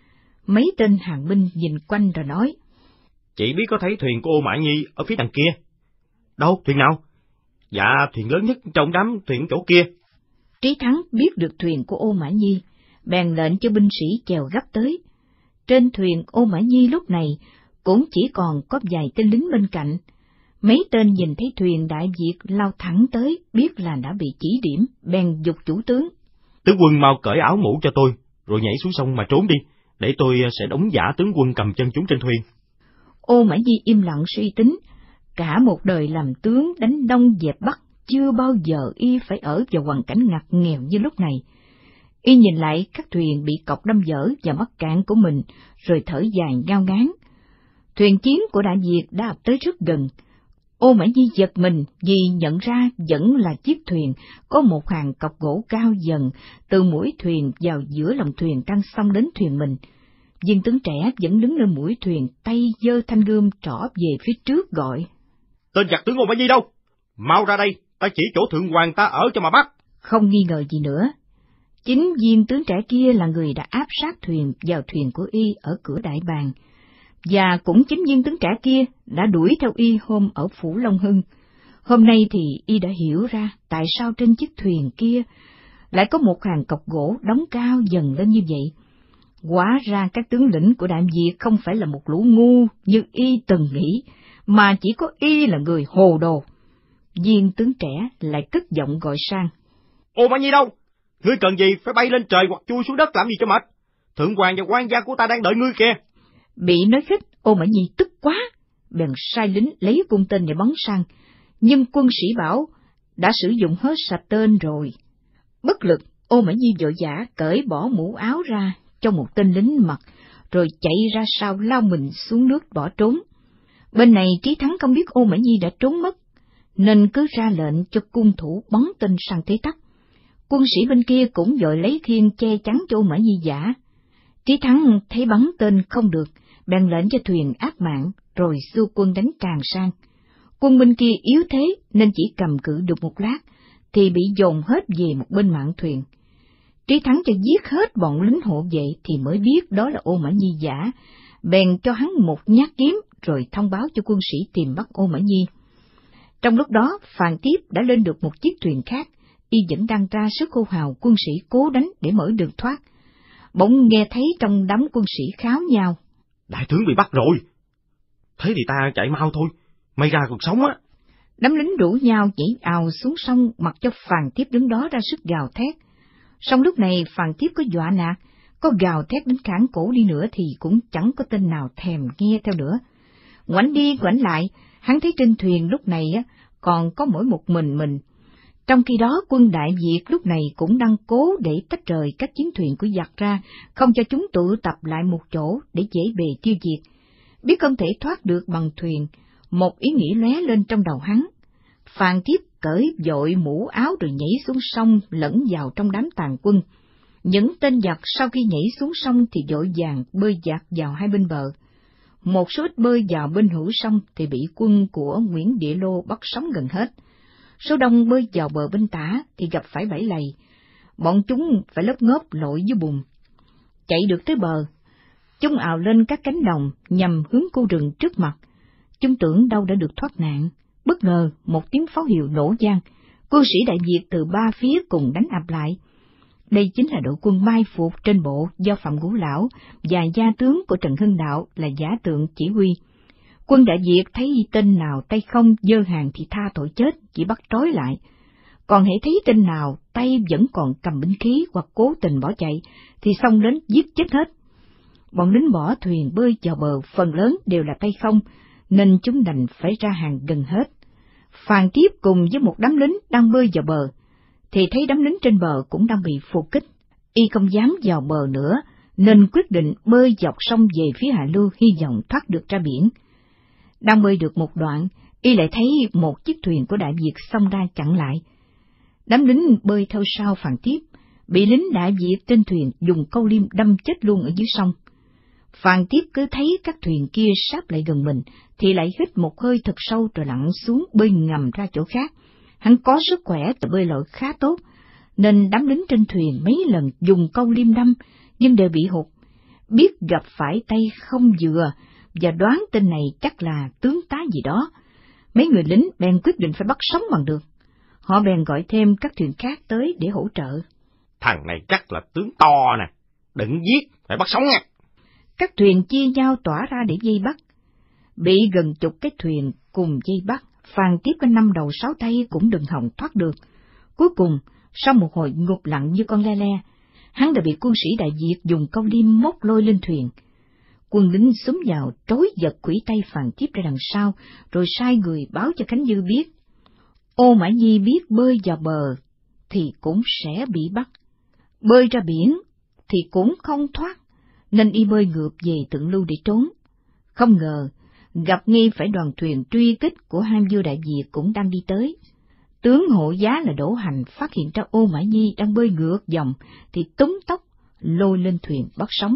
Mấy tên hàng binh nhìn quanh rồi nói: Chỉ biết có thấy thuyền của Ô Mã Nhi ở phía đằng kia. Đâu, thuyền nào? Dạ, thuyền lớn nhất trong đám thuyền chỗ kia. Trí Thắng biết được thuyền của Ô Mã Nhi, bèn lệnh cho binh sĩ chèo gấp tới. Trên thuyền Ô Mã Nhi lúc này cũng chỉ còn có vài tên lính bên cạnh. Mấy tên nhìn thấy thuyền Đại Việt lao thẳng tới, biết là đã bị chỉ điểm, bèn giục chủ tướng: Tướng quân mau cởi áo mũ cho tôi, rồi nhảy xuống sông mà trốn đi, để tôi sẽ đóng giả tướng quân cầm chân chúng trên thuyền. Ô Mã Nhi im lặng suy tính, cả một đời làm tướng đánh Đông dẹp Bắc, chưa bao giờ y phải ở vào hoàn cảnh ngặt nghèo như lúc này. Y nhìn lại các thuyền bị cọc đâm vỡ và mắc cạn của mình, rồi thở dài ngao ngán. Thuyền chiến của Đại Việt đã ập tới rất gần. Ô Mã Nhi giật mình vì nhận ra vẫn là chiếc thuyền có một hàng cọc gỗ cao dần từ mũi thuyền vào giữa lòng thuyền đang xông đến thuyền mình. Viên tướng trẻ vẫn đứng lên mũi thuyền, tay giơ thanh gươm trỏ về phía trước gọi: Tên giặc tướng Ô Mã Nhi đâu? Mau ra đây, ta chỉ chỗ thượng hoàng ta ở cho mà bắt. Không nghi ngờ gì nữa, chính viên tướng trẻ kia là người đã áp sát thuyền vào thuyền của y ở cửa Đại Bàng, và cũng chính viên tướng trẻ kia đã đuổi theo y hôm ở phủ Long Hưng. Hôm nay thì y đã hiểu ra tại sao trên chiếc thuyền kia lại có một hàng cọc gỗ đóng cao dần lên như vậy. Hóa ra các tướng lĩnh của Đại Việt không phải là một lũ ngu như y từng nghĩ, mà chỉ có y là người hồ đồ. Viên tướng trẻ lại cất giọng gọi sang: Ô Mã Nhi đâu? Ngươi cần gì phải bay lên trời hoặc chui xuống đất làm gì cho mệt? Thượng hoàng và quan gia của ta đang đợi ngươi kìa. Bị nói khích, Ô Mã Nhi tức quá, bèn sai lính lấy cung tên để bắn sang, nhưng quân sĩ bảo đã sử dụng hết sạch tên rồi. Bất lực, Ô Mã Nhi vội vã cởi bỏ mũ áo ra cho một tên lính mặc, rồi chạy ra sau lao mình xuống nước bỏ trốn. Bên này Trí Thắng không biết Ô Mã Nhi đã trốn mất, nên cứ ra lệnh cho cung thủ bắn tên sang thế tắc. Quân sĩ bên kia cũng vội lấy khiên che chắn cho Ô Mã Nhi giả. Trí Thắng thấy bắn tên không được, bèn lệnh cho thuyền áp mạng, rồi xua quân đánh tràn sang. Quân bên kia yếu thế nên chỉ cầm cự được một lát, thì bị dồn hết về một bên mạn thuyền. Trí Thắng cho giết hết bọn lính hộ vệ thì mới biết đó là Ô Mã Nhi giả, bèn cho hắn một nhát kiếm rồi thông báo cho quân sĩ tìm bắt Ô Mã Nhi. Trong lúc đó, Phàn Tiếp đã lên được một chiếc thuyền khác, y vẫn đang ra sức hô hào quân sĩ cố đánh để mở đường thoát. Bỗng nghe thấy trong đám quân sĩ kháo nhau: Đại tướng bị bắt rồi! Thế thì ta chạy mau thôi, may ra còn sống á! Đám lính rủ nhau nhảy ào xuống sông, mặc cho Phàn Tiếp đứng đó ra sức gào thét. Song lúc này Phàn Tiếp có dọa nạt, có gào thét đến cản cổ đi nữa thì cũng chẳng có tên nào thèm nghe theo nữa. Ngoảnh đi ngoảnh lại, hắn thấy trên thuyền lúc này á còn có mỗi một mình mình. Trong khi đó, quân Đại Việt lúc này cũng đang cố để tách rời các chiến thuyền của giặc ra, không cho chúng tụ tập lại một chỗ để dễ bề tiêu diệt. Biết không thể thoát được bằng thuyền, một ý nghĩ lóe lên trong đầu hắn. Phàn Tiếp cởi vội mũ áo rồi nhảy xuống sông lẫn vào trong đám tàn quân. Những tên giặc sau khi nhảy xuống sông thì vội vàng bơi dạt vào hai bên bờ. Một số ít bơi vào bên hữu sông thì bị quân của Nguyễn Địa Lô bắt sống gần hết. Số đông bơi vào bờ bên tả thì gặp phải bẫy lầy, bọn chúng phải lấp ngóp lội dưới bùn. Chạy được tới bờ, chúng ào lên các cánh đồng nhằm hướng khu rừng trước mặt. Chúng tưởng đâu đã được thoát nạn, bất ngờ một tiếng pháo hiệu nổ vang, quân sĩ Đại Việt từ ba phía cùng đánh ập lại. Đây chính là đội quân mai phục trên bộ do Phạm Ngũ Lão và gia tướng của Trần Hưng Đạo là Giả Tượng chỉ huy. Quân Đại Việt thấy tên nào tay không dơ hàng thì tha tội chết, chỉ bắt trói lại. Còn hễ thấy tên nào tay vẫn còn cầm binh khí hoặc cố tình bỏ chạy thì xông đến giết chết hết. Bọn lính bỏ thuyền bơi vào bờ phần lớn đều là tay không, nên chúng đành phải ra hàng gần hết. Phàn Tiếp cùng với một đám lính đang bơi vào bờ, thì thấy đám lính trên bờ cũng đang bị phục kích. Y không dám vào bờ nữa, nên quyết định bơi dọc sông về phía hạ lưu, hy vọng thoát được ra biển. Đang bơi được một đoạn, y lại thấy một chiếc thuyền của Đại Việt xông ra chặn lại. Đám lính bơi theo sau Phàn Tiếp, bị lính Đại Việt trên thuyền dùng câu liêm đâm chết luôn ở dưới sông. Phàn Tiếp cứ thấy các thuyền kia sáp lại gần mình, thì lại hít một hơi thật sâu rồi lặn xuống bơi ngầm ra chỗ khác. Hắn có sức khỏe và bơi lội khá tốt, nên đám lính trên thuyền mấy lần dùng câu liêm đâm, nhưng đều bị hụt. Biết gặp phải tay không vừa, và đoán tên này chắc là tướng tá gì đó, mấy người lính bèn quyết định phải bắt sống bằng được. Họ bèn gọi thêm các thuyền khác tới để hỗ trợ. Thằng này chắc là tướng to nè, đừng giết, phải bắt sống nha. Các thuyền chia nhau tỏa ra để vây bắt. Bị gần chục cái thuyền cùng vây bắt, Phàn Tiếp có năm đầu sáu tay cũng đừng hòng thoát được. Cuối cùng, sau một hồi ngục lặng như con le le, hắn đã bị quân sĩ Đại Việt dùng câu liêm móc lôi lên thuyền. Quân lính xúm vào trối giật quỷ tay Phàn Tiếp ra đằng sau, rồi sai người báo cho Khánh Dư biết. Ô Mã Nhi biết bơi vào bờ thì cũng sẽ bị bắt, bơi ra biển thì cũng không thoát, nên y bơi ngược về Tượng Lưu để trốn. Không ngờ gặp ngay phải đoàn thuyền truy kích của Ham Vua Đại Việt cũng đang đi tới. Tướng hộ giá là Đỗ Hành phát hiện ra Ô Mã Nhi đang bơi ngược dòng thì túm tóc lôi lên thuyền bắt sống.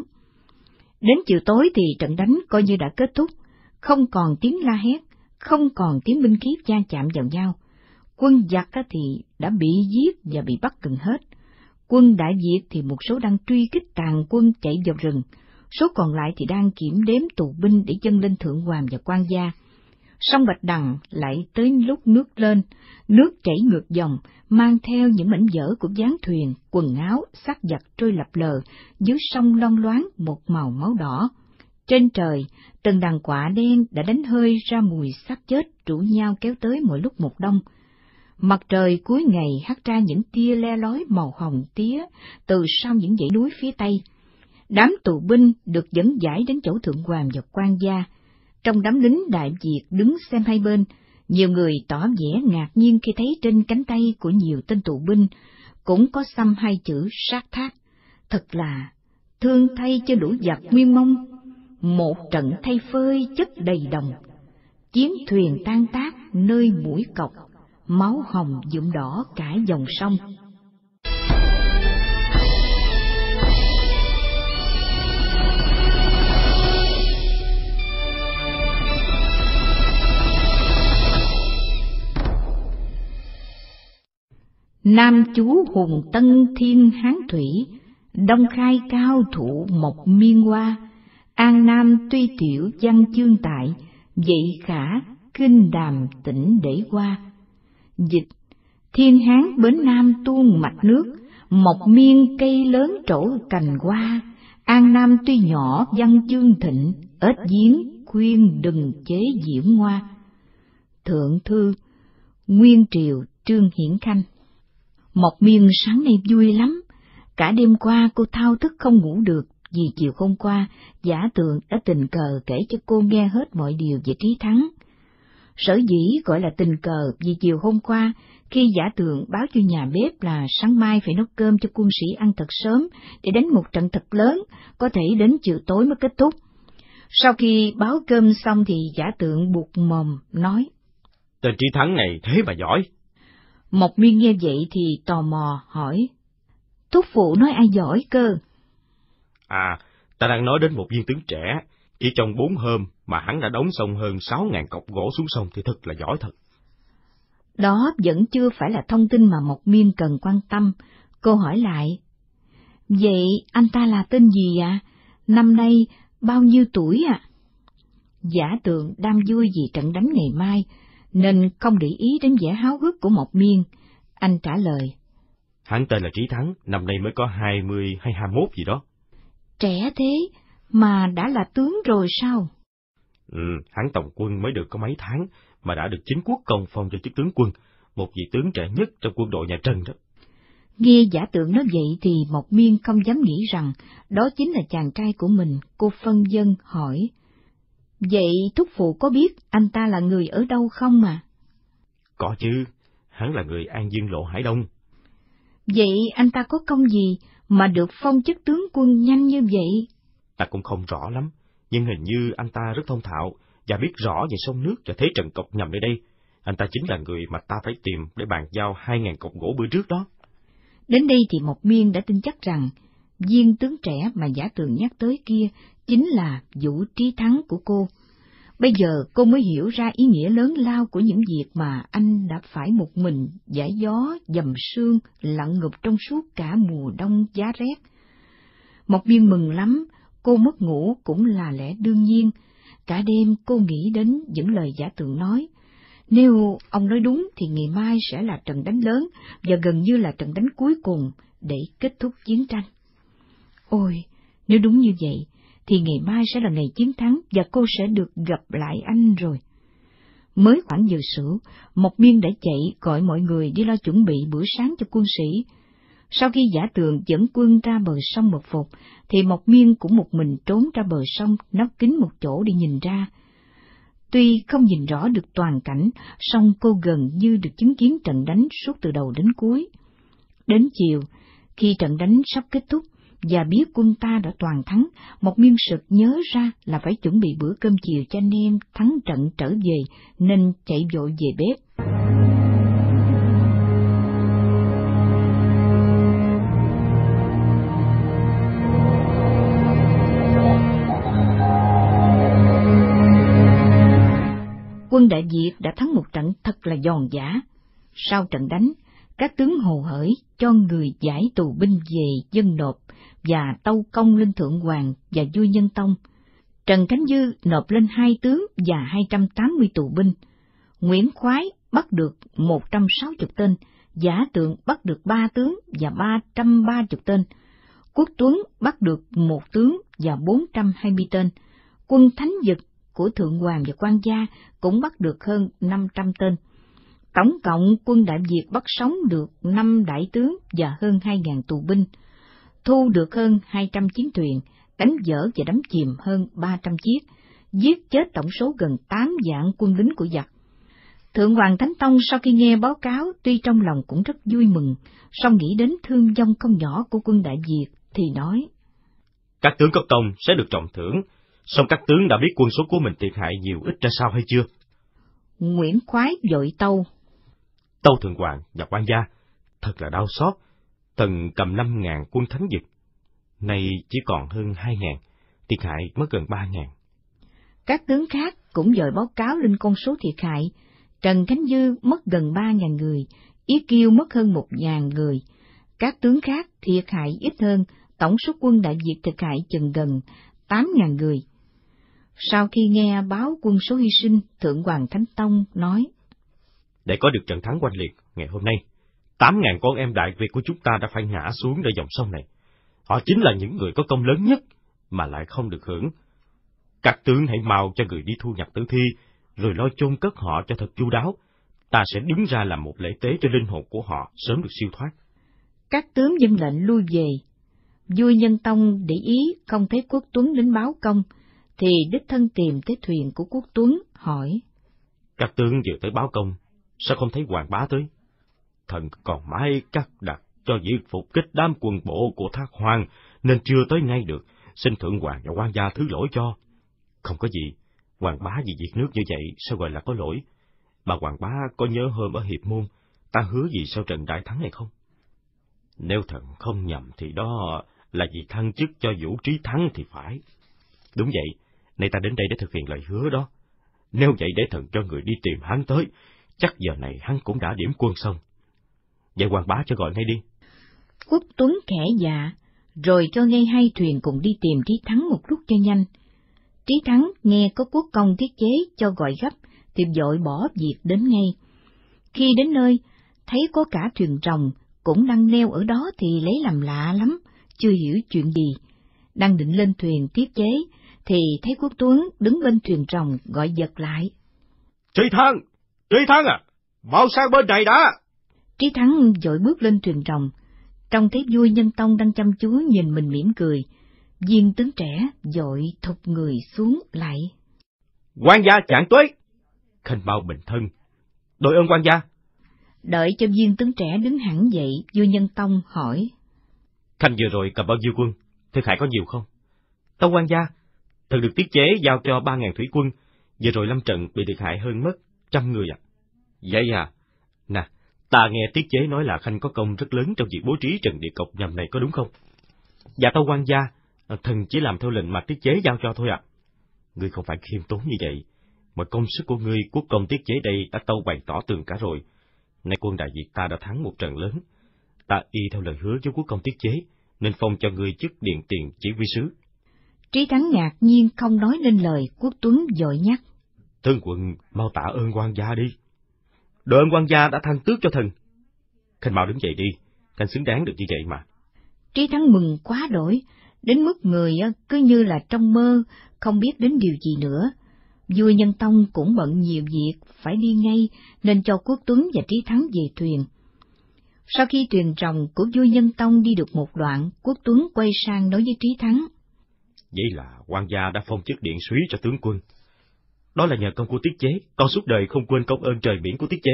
Đến chiều tối thì trận đánh coi như đã kết thúc, không còn tiếng la hét, không còn tiếng binh khí va chạm vào nhau. Quân giặc thì đã bị giết và bị bắt gần hết. Quân Đại Việt thì một số đang truy kích tàn quân chạy vào rừng, số còn lại thì đang kiểm đếm tù binh để dâng lên Thượng Hoàng và quan gia. Sông Bạch Đằng lại tới lúc nước lên, nước chảy ngược dòng, mang theo những mảnh vỡ của gián thuyền, quần áo, xác giặc trôi lập lờ, dưới sông loang loáng một màu máu đỏ. Trên trời, từng đàn quạ đen đã đánh hơi ra mùi xác chết rủ nhau kéo tới mỗi lúc một đông. Mặt trời cuối ngày hắt ra những tia le lói màu hồng tía từ sau những dãy núi phía tây. Đám tù binh được dẫn giải đến chỗ Thượng Hoàng và quan gia. Trong đám lính Đại Việt đứng xem hai bên, nhiều người tỏ vẻ ngạc nhiên khi thấy trên cánh tay của nhiều tên tù binh cũng có xăm hai chữ sát thác. Thật là thương thay cho lũ giặc Nguyên Mông, một trận thay phơi chất đầy đồng. chiến thuyền tan tác nơi mũi cọc, máu hồng nhuộm đỏ cả dòng sông. Nam chú hùng tân thiên hán thủy, đông khai cao thụ mộc miên hoa, an nam tuy tiểu văn chương tại, vậy khả kinh đàm tỉnh để qua. Dịch: thiên hán bến nam tuôn mạch nước, mộc miên cây lớn trổ cành hoa, an nam tuy nhỏ văn chương thịnh, ếch giếng khuyên đừng chế diễm hoa. Thượng thư Nguyên Triều Trương Hiển Khanh. Mộc miên sáng nay vui lắm, cả đêm qua cô thao thức không ngủ được, vì chiều hôm qua Giả Tượng đã tình cờ kể cho cô nghe hết mọi điều về Trí Thắng. Sở dĩ gọi là tình cờ vì chiều hôm qua, khi Giả Tượng báo cho nhà bếp là sáng mai phải nấu cơm cho quân sĩ ăn thật sớm để đánh một trận thật lớn, có thể đến chiều tối mới kết thúc. Sau khi báo cơm xong thì Giả Tượng buột mồm nói: Tên Trí Thắng này thế mà giỏi. Mộc miên nghe vậy thì tò mò hỏi: thúc phụ nói ai giỏi cơ? À, ta đang nói đến một viên tướng trẻ, chỉ trong bốn hôm mà hắn đã đóng xong hơn sáu ngàn cọc gỗ xuống sông thì thật là giỏi thật. Đó vẫn chưa phải là thông tin mà Mộc miên cần quan tâm. Cô hỏi lại: vậy anh ta là tên gì ạ? À? Năm nay bao nhiêu tuổi ạ? À? Giả Tượng đam vui vì trận đánh ngày mai, nên không để ý đến vẻ háo hức của Mộc miên. Anh trả lời: hắn tên là Trí Thắng, năm nay mới có hai mươi hay hai mươi mốt gì đó. Trẻ thế mà đã là tướng rồi sao? Ừ, hắn tổng quân mới được có mấy tháng mà đã được chính quốc công phong cho chức tướng quân, một vị tướng trẻ nhất trong quân đội nhà Trần đó. Nghe Giả Tượng nói vậy thì Mộc miên không dám nghĩ rằng đó chính là chàng trai của mình. Cô phân vân hỏi: vậy thúc phụ có biết anh ta là người ở đâu không mà? Có chứ, hắn là người An Dương Lộ Hải Đông. Vậy anh ta có công gì mà được phong chức tướng quân nhanh như vậy? Ta cũng không rõ lắm, nhưng hình như anh ta rất thông thạo và biết rõ về sông nước và thế trận cọc nhằm nơi đây. Anh ta chính là người mà ta phải tìm để bàn giao hai ngàn cọc gỗ bữa trước đó. Đến đây thì Mộc miên đã tin chắc rằng viên tướng trẻ mà Giả Tượng nhắc tới kia chính là Vũ Trí Thắng của cô. Bây giờ cô mới hiểu ra ý nghĩa lớn lao của những việc mà anh đã phải một mình giải gió dầm sương lặn ngục trong suốt cả mùa đông giá rét. Mộc miên mừng lắm, cô mất ngủ cũng là lẽ đương nhiên. Cả đêm cô nghĩ đến những lời Giả Tượng nói. Nếu ông nói đúng thì ngày mai sẽ là trận đánh lớn và gần như là trận đánh cuối cùng để kết thúc chiến tranh. Ôi, nếu đúng như vậy, thì ngày mai sẽ là ngày chiến thắng và cô sẽ được gặp lại anh rồi. Mới khoảng giờ sửu, Mộc miên đã chạy gọi mọi người đi lo chuẩn bị bữa sáng cho quân sĩ. Sau khi Giả Tượng dẫn quân ra bờ sông mật phục, thì Mộc miên cũng một mình trốn ra bờ sông, nấp kín một chỗ để nhìn ra. Tuy không nhìn rõ được toàn cảnh, song cô gần như được chứng kiến trận đánh suốt từ đầu đến cuối. Đến chiều, khi trận đánh sắp kết thúc và biết quân ta đã toàn thắng, Mộc miên sực nhớ ra là phải chuẩn bị bữa cơm chiều cho anh em thắng trận trở về, nên chạy vội về bếp. Quân Đại Việt đã thắng một trận thật là giòn giã. Sau trận đánh, các tướng hồ hởi cho người giải tù binh về dân nộp và tâu công lên Thượng Hoàng và vua Nhân Tông. Trần Khánh Dư nộp lên hai tướng và hai trăm tám mươi tù binh. Nguyễn Khoái bắt được một trăm sáu mươi tên, Giả Tượng bắt được ba tướng và ba trăm ba mươi tên. Quốc Tuấn bắt được một tướng và bốn trăm hai mươi tên. Quân Thánh Dực của Thượng Hoàng và Quan Gia cũng bắt được hơn năm trăm tên. Tổng cộng quân Đại Việt bắt sống được năm đại tướng và hơn hai ngàn tù binh, thu được hơn hai trăm chiến thuyền, đánh dỡ và đắm chìm hơn ba trăm chiếc, giết chết tổng số gần tám vạn quân lính của giặc. Thượng Hoàng Thánh Tông sau khi nghe báo cáo tuy trong lòng cũng rất vui mừng, song nghĩ đến thương vong không nhỏ của quân Đại Việt thì nói: các tướng có công sẽ được trọng thưởng, song các tướng đã biết quân số của mình thiệt hại nhiều ít ra sao hay chưa? Nguyễn Khoái vội tâu: Tâu thượng hoàng và quan gia, thật là đau xót. Thần cầm năm ngàn quân thánh dực, nay chỉ còn hơn hai ngàn, thiệt hại mất gần ba ngàn. Các tướng khác cũng dời báo cáo lên con số thiệt hại. Trần Khánh Dư mất gần ba ngàn người, Yết Kiêu mất hơn một ngàn người. Các tướng khác thiệt hại ít hơn, tổng số quân Đại Việt thiệt hại chừng gần tám ngàn người. Sau khi nghe báo quân số hy sinh, Thượng hoàng Thánh Tông nói: Để có được trận thắng oanh liệt ngày hôm nay, tám ngàn con em Đại Việt của chúng ta đã phải ngã xuống nơi dòng sông này. Họ chính là những người có công lớn nhất mà lại không được hưởng. Các tướng hãy mau cho người đi thu nhặt tử thi, rồi lo chôn cất họ cho thật chu đáo. Ta sẽ đứng ra làm một lễ tế cho linh hồn của họ sớm được siêu thoát. Các tướng dân lệnh lui về. Vua Nhân Tông để ý không thấy Quốc Tuấn đến báo công, thì đích thân tìm tới thuyền của Quốc Tuấn, hỏi: Các tướng vừa tới báo công, sao không thấy Hoàng Bá tới? Thần còn mãi cắt đặt cho việc phục kích đám quân bộ của Thác Hoang, nên chưa tới ngay được. Xin thượng hoàng và quan gia thứ lỗi cho. Không có gì, Hoàng Bá vì việc nước như vậy sao gọi là có lỗi? Bà Hoàng Bá có nhớ hôm ở Hiệp Môn, ta hứa gì sau trận đại thắng này không? Nếu thần không nhầm thì đó là vì thăng chức cho Vũ Trí Thắng thì phải. Đúng vậy, nay ta đến đây để thực hiện lời hứa đó. Nếu vậy để thần cho người đi tìm hắn tới, chắc giờ này hắn cũng đã điểm quân xong. Vậy Hoàng Bá cho gọi ngay đi. Quốc Tuấn khẽ dạ, rồi cho ngay hai thuyền cùng đi tìm Trí Thắng một lúc cho nhanh. Trí Thắng nghe có quốc công thiết chế cho gọi gấp, thì vội bỏ việc đến ngay. Khi đến nơi, thấy có cả thuyền rồng cũng đang neo ở đó thì lấy làm lạ lắm, chưa hiểu chuyện gì. Đang định lên thuyền thiết chế, thì thấy Quốc Tuấn đứng bên thuyền rồng gọi giật lại. Trí Thắng! Trí Thắng à! Mau sang bên này đã! Trí Thắng vội bước lên thuyền rồng, trông thấy vua Nhân Tông đang chăm chú nhìn mình mỉm cười. Viên tướng trẻ vội thụt người xuống lại. Quan gia Trạng Tuế! Khanh mau bình thân. Đội ơn quan gia. Đợi cho viên tướng trẻ đứng hẳn dậy, vua Nhân Tông hỏi: Khanh vừa rồi cầm bao nhiêu quân? Thiệt hại có nhiều không? Tâu quan gia, thần được tiết chế giao cho ba ngàn thủy quân, vừa rồi lâm trận bị thiệt hại hơn mất trăm người ạ. À. Vậy à? Nè, ta nghe tiết chế nói là Khanh có công rất lớn trong việc bố trí trận địa cộc nhằm này, có đúng không? Dạ tâu quan gia, thần chỉ làm theo lệnh mà tiết chế giao cho thôi ạ. À. Ngươi không phải khiêm tốn như vậy. Mọi công sức của ngươi, quốc công tiết chế đây đã tâu bày tỏ tường cả rồi. Nay quân Đại Việt ta đã thắng một trận lớn. Ta y theo lời hứa với quốc công tiết chế, nên phong cho ngươi chức điện tiền chỉ huy sứ. Trí Thắng ngạc nhiên không nói nên lời. Quốc Tuấn vội nhắc: Tướng quân mau tạ ơn quan gia đi. Đội ơn quan gia đã thăng tước cho thần. Khanh mau đứng dậy đi, Khanh xứng đáng được như vậy mà. Trí Thắng mừng quá đổi, đến mức người cứ như là trong mơ, không biết đến điều gì nữa. Vua Nhân Tông cũng bận nhiều việc, phải đi ngay, nên cho Quốc Tuấn và Trí Thắng về thuyền. Sau khi thuyền rồng của vua Nhân Tông đi được một đoạn, Quốc Tuấn quay sang nói với Trí Thắng: Vậy là quan gia đã phong chức điện súy cho tướng quân. Đó là nhờ công của tiết chế, con suốt đời không quên công ơn trời biển của tiết chế.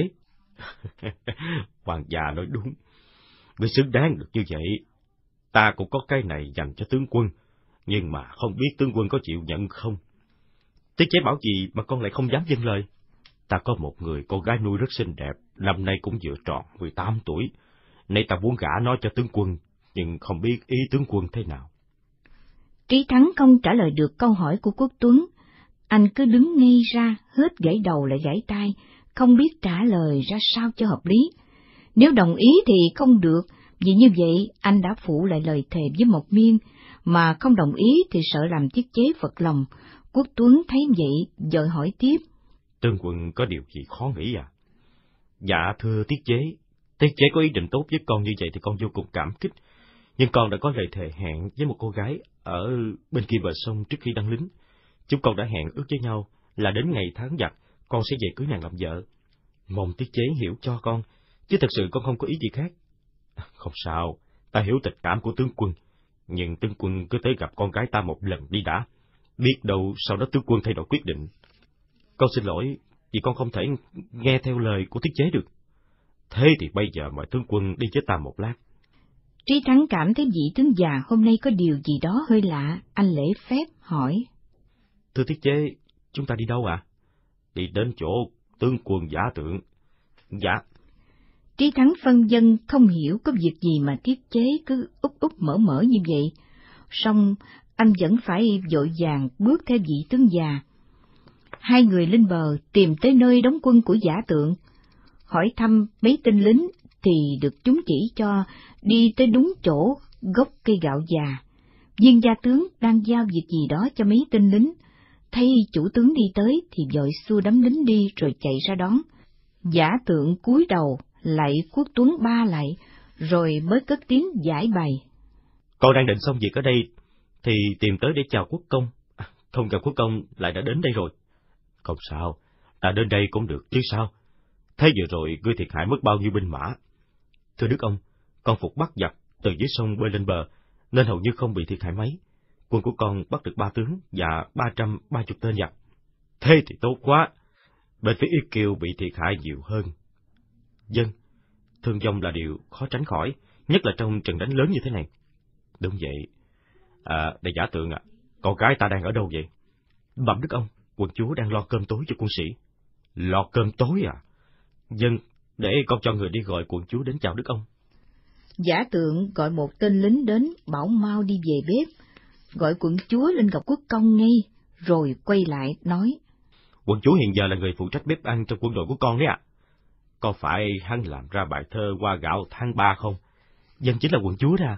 Hoàng gia nói đúng, người xứng đáng được như vậy. Ta cũng có cái này dành cho tướng quân, nhưng mà không biết tướng quân có chịu nhận không. Tiết chế bảo gì mà con lại không dám dâng lời. Ta có một người con gái nuôi rất xinh đẹp, năm nay cũng vừa tròn mười tám tuổi. Nay ta muốn gả nó cho tướng quân, nhưng không biết ý tướng quân thế nào. Trí Thắng không trả lời được câu hỏi của Quốc Tuấn. Anh cứ đứng ngây ra, hết gãy đầu lại gãy tai, không biết trả lời ra sao cho hợp lý. Nếu đồng ý thì không được, vì như vậy anh đã phụ lại lời thề với Mộc Miên, mà không đồng ý thì sợ làm tiết chế phật lòng. Quốc Tuấn thấy vậy, vội hỏi tiếp: Tướng quân có điều gì khó nghĩ à? Dạ thưa tiết chế, tiết chế có ý định tốt với con như vậy thì con vô cùng cảm kích, nhưng con đã có lời thề hẹn với một cô gái ở bên kia bờ sông trước khi đăng lính. Chúng con đã hẹn ước với nhau là đến ngày tháng giặc, con sẽ về cưới nàng làm vợ. Mong tiết chế hiểu cho con, chứ thật sự con không có ý gì khác. Không sao, ta hiểu tình cảm của tướng quân, nhưng tướng quân cứ tới gặp con gái ta một lần đi đã. Biết đâu sau đó tướng quân thay đổi quyết định. Con xin lỗi, vì con không thể nghe theo lời của tiết chế được. Thế thì bây giờ mời tướng quân đi với ta một lát. Trí Thắng cảm thấy vị tướng già hôm nay có điều gì đó hơi lạ, anh lễ phép hỏi: Thưa tiết chế, chúng ta đi đâu ạ? À? Đi đến chỗ tướng quân Giả Tượng. Dạ. Trí Thắng phân dân không hiểu có việc gì mà tiết chế cứ úp úp mở mở như vậy, song anh vẫn phải vội vàng bước theo vị tướng già. Hai người lên bờ tìm tới nơi đóng quân của Giả Tượng, hỏi thăm mấy tên lính thì được chúng chỉ cho đi tới đúng chỗ gốc cây gạo già. Viên gia tướng đang giao việc gì đó cho mấy tên lính, thấy chủ tướng đi tới thì vội xua đám lính đi rồi chạy ra đón. Giả Tượng cúi đầu lạy Quốc Tuấn ba lạy, rồi mới cất tiếng giải bày. Con đang định xong việc ở đây thì tìm tới để chào quốc công. À, không ngờ quốc công lại đã đến đây rồi. Không sao, ta đến đây cũng được chứ sao. Thế vừa rồi ngươi thiệt hại mất bao nhiêu binh mã? Thưa đức ông, con phục bắt giặc từ dưới sông bơi lên bờ, nên hầu như không bị thiệt hại mấy. Quân của con bắt được ba tướng và ba trăm ba chục tên giặc. Thế thì tốt quá. Bên phía Yết Kiêu bị thiệt hại nhiều hơn. Dân, thương vong là điều khó tránh khỏi, nhất là trong trận đánh lớn như thế này. Đúng vậy. À, đại Giả Tượng ạ, à, con gái ta đang ở đâu vậy? Bẩm đức ông, quận chúa đang lo cơm tối cho quân sĩ. Lo cơm tối à? Dân, để con cho người đi gọi quận chúa đến chào đức ông. Giả Tượng gọi một tên lính đến bảo mau đi về bếp, gọi quận chúa lên gặp quốc công ngay, rồi quay lại nói. Quận chúa hiện giờ là người phụ trách bếp ăn trong quân đội của con đấy ạ. À. Có phải hắn làm ra bài thơ Hoa Gạo tháng ba không? Dân chính là quận chúa ra.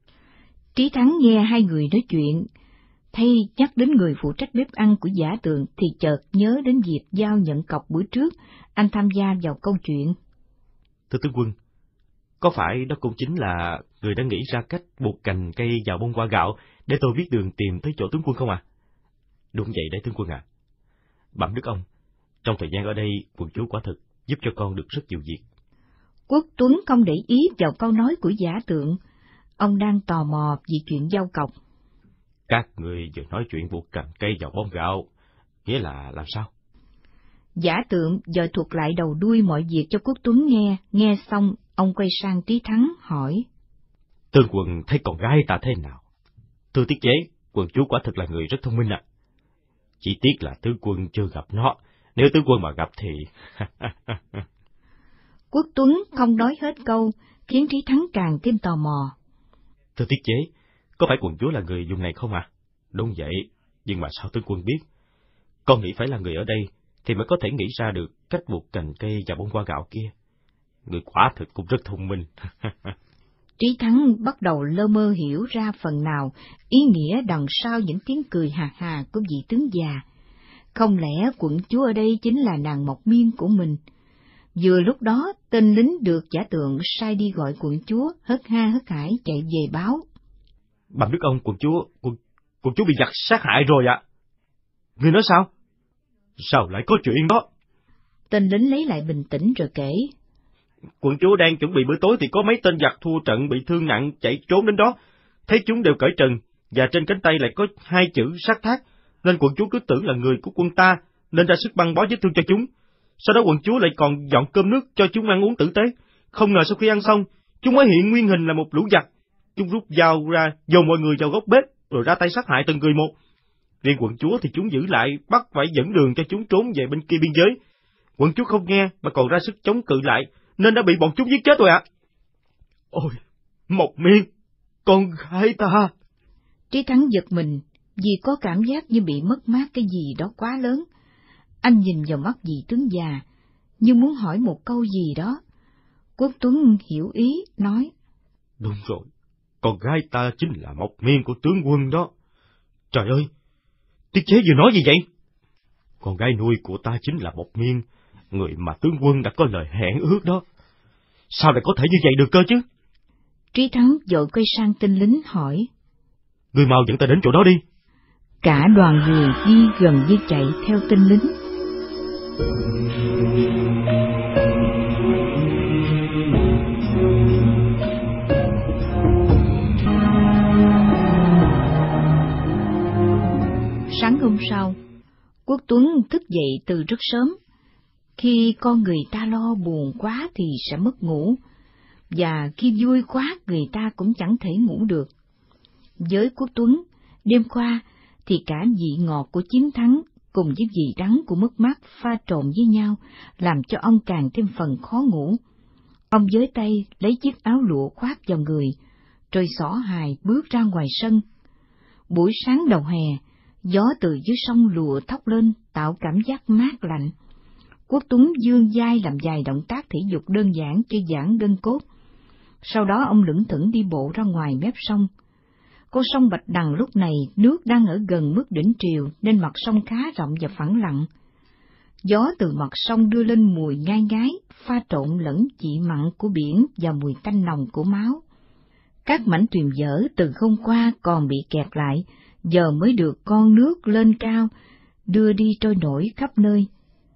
Trí Thắng nghe hai người nói chuyện, thay nhắc đến người phụ trách bếp ăn của Giả Tượng thì chợt nhớ đến dịp giao nhận cọc bữa trước, anh tham gia vào câu chuyện. Thưa tướng quân, có phải đó cũng chính là người đã nghĩ ra cách buộc cành cây vào bông hoa gạo để tôi biết đường tìm tới chỗ tướng quân không à? Đúng vậy đấy tướng quân à. Bẩm đức ông, trong thời gian ở đây, quận chúa quả thực giúp cho con được rất nhiều việc. Quốc Tuấn không để ý vào câu nói của Giả Tượng, ông đang tò mò vì chuyện giao cọc. Các người vừa nói chuyện buộc cành cây vào bông gạo, nghĩa là làm sao? Giả Tượng giờ thuật lại đầu đuôi mọi việc cho Quốc Tuấn nghe, nghe xong, ông quay sang Trí Thắng hỏi. Tướng quân thấy con gái ta thế nào? Thưa tiết chế, quận chúa quả thực là người rất thông minh ạ. À. Chỉ tiếc là tướng quân chưa gặp nó, nếu tướng quân mà gặp thì... Quốc Tuấn không nói hết câu, khiến Trí Thắng càng thêm tò mò. Thưa tiết chế, có phải quận chúa là người vùng này không à? Đúng vậy, nhưng mà sao tướng quân biết? Con nghĩ phải là người ở đây, thì mới có thể nghĩ ra được cách buộc cành cây và bông hoa gạo kia. Người quả thực cũng rất thông minh. Trí Thắng bắt đầu lơ mơ hiểu ra phần nào ý nghĩa đằng sau những tiếng cười hà hà của vị tướng già. Không lẽ quận chúa ở đây chính là nàng Mộc Miên của mình? Vừa lúc đó, tên lính được Giả Tượng sai đi gọi quận chúa, hớt ha hớt hải chạy về báo. Bẩm đức ông, quận chúa, quận, quận chúa bị giặc sát hại rồi ạ. À. Ngươi nói sao? Sao lại có chuyện đó? Tên lính lấy lại bình tĩnh rồi kể. Quận chúa đang chuẩn bị bữa tối thì có mấy tên giặc thua trận bị thương nặng chạy trốn đến đó. Thấy chúng đều cởi trần, và trên cánh tay lại có hai chữ sát thác, nên quận chúa cứ tưởng là người của quân ta, nên ra sức băng bó vết thương cho chúng. Sau đó quận chúa lại còn dọn cơm nước cho chúng ăn uống tử tế. Không ngờ sau khi ăn xong, chúng mới hiện nguyên hình là một lũ giặc. Chúng rút dao ra, dồn mọi người vào góc bếp, rồi ra tay sát hại từng người một. Riêng quận chúa thì chúng giữ lại, bắt phải dẫn đường cho chúng trốn về bên kia biên giới. Quận chúa không nghe, mà còn ra sức chống cự lại, nên đã bị bọn chúng giết chết rồi ạ. À. Ôi, Mộc Miên, con gái ta. Trí Thắng giật mình, vì có cảm giác như bị mất mát cái gì đó quá lớn. Anh nhìn vào mắt vị tướng già, như muốn hỏi một câu gì đó. Quốc Tuấn hiểu ý, nói. Đúng rồi, con gái ta chính là Mộc Miên của tướng quân đó. Trời ơi, tiết chế vừa nói gì vậy? Con gái nuôi của ta chính là Mộc Miên, người mà tướng quân đã có lời hẹn ước đó. Sao lại có thể như vậy được cơ chứ? Trí Thắng vội quay sang tên lính hỏi. Ngươi mau dẫn ta đến chỗ đó đi. Cả đoàn người đi gần như chạy theo tên lính. Sáng hôm sau, Quốc Tuấn thức dậy từ rất sớm. Khi con người ta lo buồn quá thì sẽ mất ngủ, và khi vui quá người ta cũng chẳng thể ngủ được. Với Quốc Tuấn, đêm qua thì cả vị ngọt của chiến thắng cùng với vị đắng của mất mát pha trộn với nhau, làm cho ông càng thêm phần khó ngủ. Ông với tay lấy chiếc áo lụa khoác vào người, rồi xỏ hài bước ra ngoài sân. Buổi sáng đầu hè, gió từ dưới sông lùa thốc lên tạo cảm giác mát lạnh. Quốc Tuấn vươn vai làm vài động tác thể dục đơn giản cho giãn gân cốt. Sau đó ông lững thững đi bộ ra ngoài mép sông. Con sông Bạch Đằng lúc này nước đang ở gần mức đỉnh triều nên mặt sông khá rộng và phẳng lặng. Gió từ mặt sông đưa lên mùi ngai ngái, pha trộn lẫn vị mặn của biển và mùi tanh nồng của máu. Các mảnh thuyền dở từ hôm qua còn bị kẹt lại, giờ mới được con nước lên cao, đưa đi trôi nổi khắp nơi.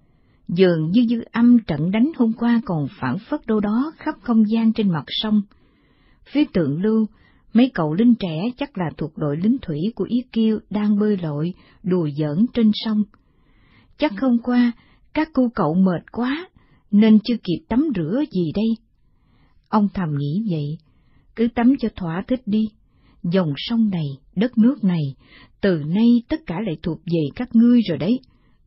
Dường như dư âm trận đánh hôm qua còn phảng phất đâu đó khắp không gian trên mặt sông. Phía Tượng Lưu, mấy cậu lính trẻ chắc là thuộc đội lính thủy của Yết Kiêu đang bơi lội, đùa giỡn trên sông. Chắc hôm qua, các cô cậu mệt quá, nên chưa kịp tắm rửa gì đây. Ông thầm nghĩ vậy, cứ tắm cho thỏa thích đi. Dòng sông này, đất nước này, từ nay tất cả lại thuộc về các ngươi rồi đấy.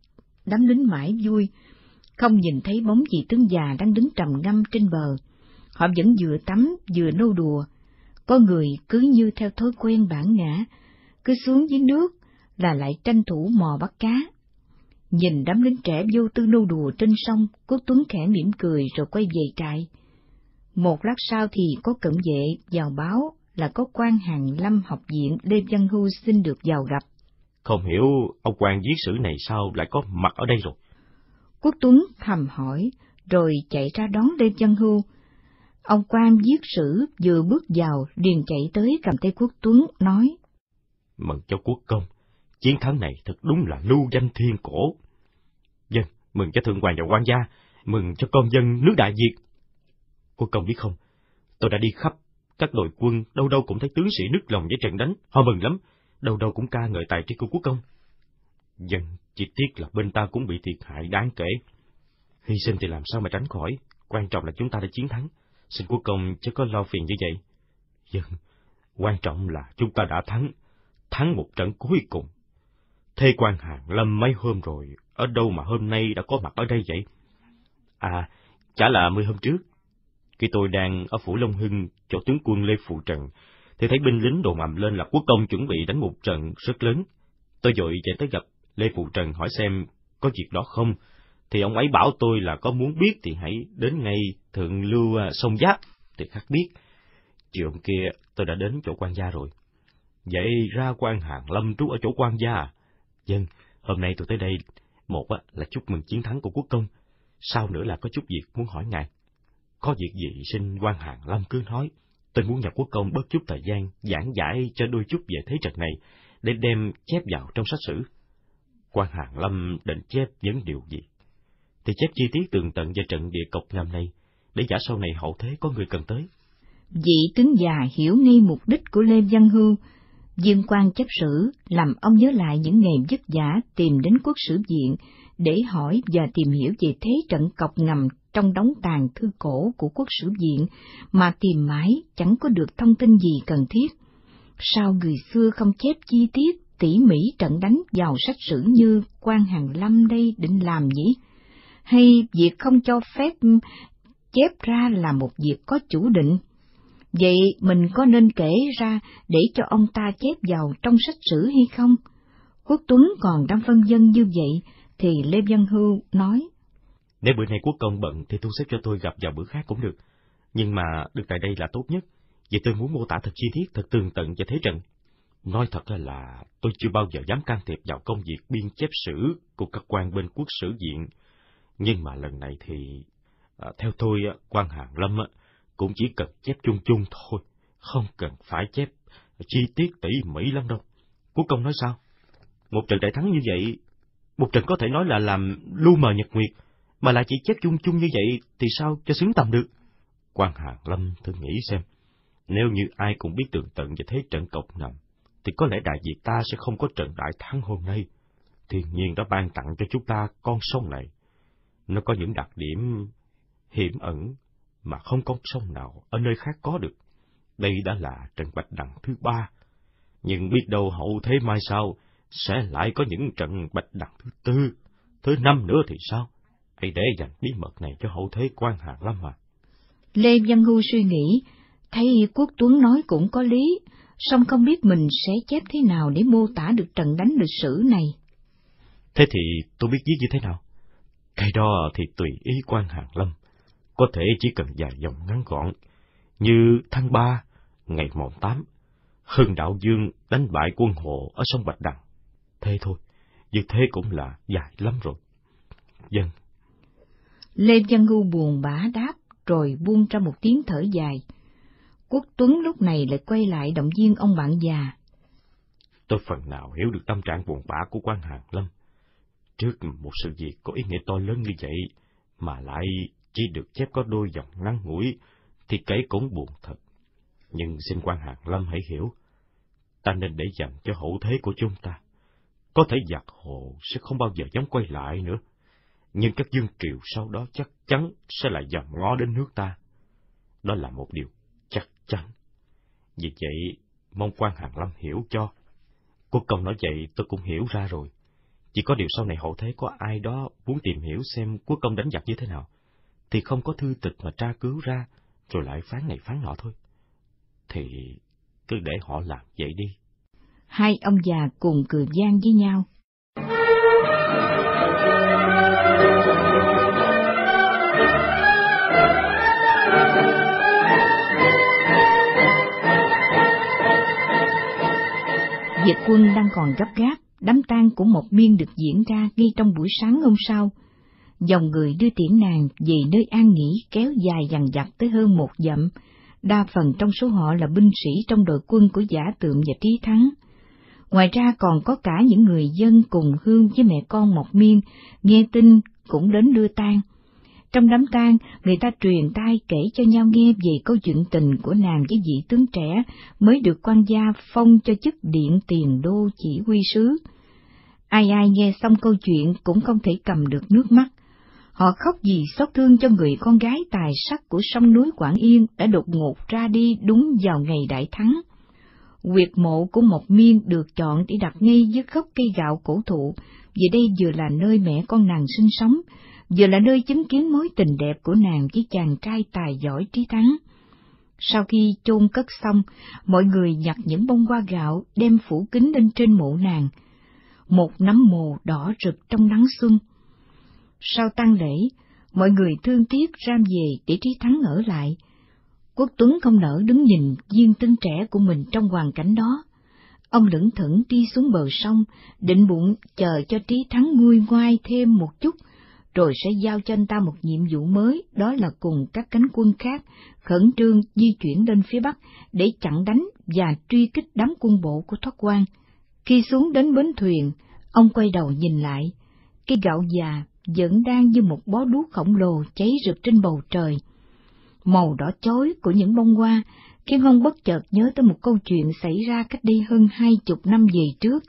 Đám lính mãi vui, không nhìn thấy bóng vị tướng già đang đứng trầm ngâm trên bờ. Họ vẫn vừa tắm vừa nô đùa. Có người cứ như theo thói quen bản ngã, cứ xuống dưới nước là lại tranh thủ mò bắt cá. Nhìn đám lính trẻ vô tư nô đùa trên sông, Quốc Tuấn khẽ mỉm cười rồi quay về trại. Một lát sau thì có cận vệ vào báo là có quan Hàn Lâm học viện Lê Văn Hưu xin được vào gặp. Không hiểu ông quan viết sử này sao lại có mặt ở đây rồi? Quốc Tuấn thầm hỏi, rồi chạy ra đón Lê Văn Hưu. Ông quan viết sử vừa bước vào liền chạy tới cầm tay Quốc Tuấn nói: Mừng cho quốc công, chiến thắng này thật đúng là lưu danh thiên cổ. Dân, mừng cho thượng hoàng và quan gia, mừng cho con dân nước Đại Việt. Quốc công biết không, tôi đã đi khắp các đội quân, đâu đâu cũng thấy tướng sĩ nức lòng với trận đánh, họ mừng lắm, đâu đâu cũng ca ngợi tài trí của quốc công. Dân, chỉ tiếc là bên ta cũng bị thiệt hại đáng kể. Hy sinh thì làm sao mà tránh khỏi, quan trọng là chúng ta đã chiến thắng, xin quốc công chứ có lo phiền như vậy. Dân, quan trọng là chúng ta đã thắng, thắng một trận cuối cùng. Thê quan Hàn Lâm mấy hôm rồi, ở đâu mà hôm nay đã có mặt ở đây vậy? À, chả là mươi hôm trước, khi tôi đang ở phủ Long Hưng chỗ tướng quân Lê Phụ Trần, thì thấy binh lính đồn ầm lên là quốc công chuẩn bị đánh một trận rất lớn. Tôi vội chạy tới gặp Lê Phụ Trần hỏi xem có việc đó không, thì ông ấy bảo tôi là có muốn biết thì hãy đến ngay thượng lưu sông Giáp thì khắc biết. Chiều hôm kia tôi đã đến chỗ quan gia rồi. Vậy ra quan Hàn Lâm trú ở chỗ quan gia à? Dân, hôm nay tôi tới đây, một là chúc mừng chiến thắng của quốc công, sau nữa là có chút việc muốn hỏi ngài. Có việc gì xin quan Hàn Lâm cứ nói, tôi muốn nhờ quốc công bớt chút thời gian giảng giải cho đôi chút về thế trận này, để đem chép vào trong sách sử. Quan Hàn Lâm định chép những điều gì? Thì chép chi tiết tường tận về trận địa cộc ngầm này, để giả sau này hậu thế có người cần tới. Vị tướng già hiểu ngay mục đích của Lê Văn Hưu. Dương quan chép sử làm ông nhớ lại những ngày vất vả tìm đến Quốc Sử Viện để hỏi và tìm hiểu về thế trận cộc ngầm trong đống tàn thư cổ của Quốc Sử Viện, mà tìm mãi chẳng có được thông tin gì cần thiết. Sao người xưa không chép chi tiết tỉ mỉ trận đánh vào sách sử như quan Hàn Lâm đây định làm nhỉ? Hay việc không cho phép chép ra là một việc có chủ định? Vậy mình có nên kể ra để cho ông ta chép vào trong sách sử hay không? Quốc Tuấn còn đang phân vân như vậy, thì Lê Văn Hưu nói: Nếu bữa nay quốc công bận thì thu xếp cho tôi gặp vào bữa khác cũng được, nhưng mà được tại đây là tốt nhất, vì tôi muốn mô tả thật chi tiết, thật tường tận về thế trận. Nói thật là tôi chưa bao giờ dám can thiệp vào công việc biên chép sử của các quan bên Quốc Sử Viện, nhưng mà lần này thì, à, theo tôi, quan Hàn Lâm cũng chỉ cần chép chung chung thôi, không cần phải chép chi tiết tỉ mỉ lắm đâu. Quốc công nói sao? Một trận đại thắng như vậy, một trận có thể nói là làm lu mờ nhật nguyệt, mà lại chỉ chép chung chung như vậy thì sao cho xứng tầm được? Quan Hàn Lâm thử nghĩ xem, nếu như ai cũng biết tường tận về thế trận cộc ngầm, thì có lẽ Đại Việt ta sẽ không có trận đại thắng hôm nay. Thiên nhiên đã ban tặng cho chúng ta con sông này. Nó có những đặc điểm hiểm ẩn mà không có sông nào ở nơi khác có được. Đây đã là trận Bạch Đằng thứ ba. Nhưng biết đâu hậu thế mai sau sẽ lại có những trận bạch đằng thứ tư, thứ năm nữa thì sao? Hãy để dành bí mật này cho hậu thế quan Hàn Lâm mà. Lê Văn Hưu suy nghĩ, thấy Quốc Tuấn nói cũng có lý, song không biết mình sẽ chép thế nào để mô tả được trận đánh lịch sử này. Thế thì tôi biết viết như thế nào? Cái đó thì tùy ý quan Hàn Lâm, có thể chỉ cần vài dòng ngắn gọn, như tháng ba, ngày mồng tám, Hưng Đạo Dương đánh bại quân Hồ ở sông Bạch Đằng. Thế thôi, như thế cũng là dài lắm rồi. Dân. Lê Văn Hưu buồn bã đáp, rồi buông ra một tiếng thở dài. Quốc Tuấn lúc này lại quay lại động viên ông bạn già. Tôi phần nào hiểu được tâm trạng buồn bã của quan Hàn Lâm. Trước một sự việc có ý nghĩa to lớn như vậy, mà lại chỉ được chép có đôi dòng ngắn ngủi, thì kể cũng buồn thật. Nhưng xin quan Hàn Lâm hãy hiểu, ta nên để dành cho hậu thế của chúng ta. Có thể giặc Hồ sẽ không bao giờ dám quay lại nữa, nhưng các vương triều sau đó chắc chắn sẽ lại dòm ngó đến nước ta. Đó là một điều chắc chắn. Vì vậy, mong quan Hàn Lâm hiểu cho. Quốc công nói vậy tôi cũng hiểu ra rồi. Chỉ có điều sau này hậu thế có ai đó muốn tìm hiểu xem quốc công đánh giặc như thế nào, thì không có thư tịch mà tra cứu ra, rồi lại phán này phán nọ thôi. Thì cứ để họ làm vậy đi. Hai ông già cùng cười vang với nhau. Việt quân đang còn gấp gáp, đám tang của Mộc Miên được diễn ra ngay trong buổi sáng hôm sau. Dòng người đưa tiễn nàng về nơi an nghỉ kéo dài dằng dặc tới hơn một dặm, đa phần trong số họ là binh sĩ trong đội quân của Giả Tượng và Trí Thắng. Ngoài ra còn có cả những người dân cùng hương với mẹ con Mộc Miên, nghe tin cũng đến đưa tang. Trong đám tang, người ta truyền tai kể cho nhau nghe về câu chuyện tình của nàng với vị tướng trẻ mới được quan gia phong cho chức điện tiền đô chỉ huy sứ. Ai ai nghe xong câu chuyện cũng không thể cầm được nước mắt. Họ khóc vì xót thương cho người con gái tài sắc của sông núi Quảng Yên đã đột ngột ra đi đúng vào ngày đại thắng. Huyệt mộ của Mộc Miên được chọn để đặt ngay dưới gốc cây gạo cổ thụ, vì đây vừa là nơi mẹ con nàng sinh sống, vừa là nơi chứng kiến mối tình đẹp của nàng với chàng trai tài giỏi Trí Thắng. Sau khi chôn cất xong, mọi người nhặt những bông hoa gạo đem phủ kính lên trên mộ nàng. Một nắm mồ đỏ rực trong nắng xuân. Sau tang lễ, mọi người thương tiếc ram về để Trí Thắng ở lại. Quốc Tuấn không nỡ đứng nhìn viên tinh trẻ của mình trong hoàn cảnh đó. Ông lững thững đi xuống bờ sông, định bụng chờ cho Trí Thắng nguôi ngoai thêm một chút, rồi sẽ giao cho anh ta một nhiệm vụ mới, đó là cùng các cánh quân khác khẩn trương di chuyển lên phía Bắc để chặn đánh và truy kích đám quân bộ của Thoát Quan. Khi xuống đến bến thuyền, ông quay đầu nhìn lại, cây gạo già vẫn đang như một bó đuốc khổng lồ cháy rực trên bầu trời. Màu đỏ chói của những bông hoa khiến ông bất chợt nhớ tới một câu chuyện xảy ra cách đây hơn hai chục năm về trước.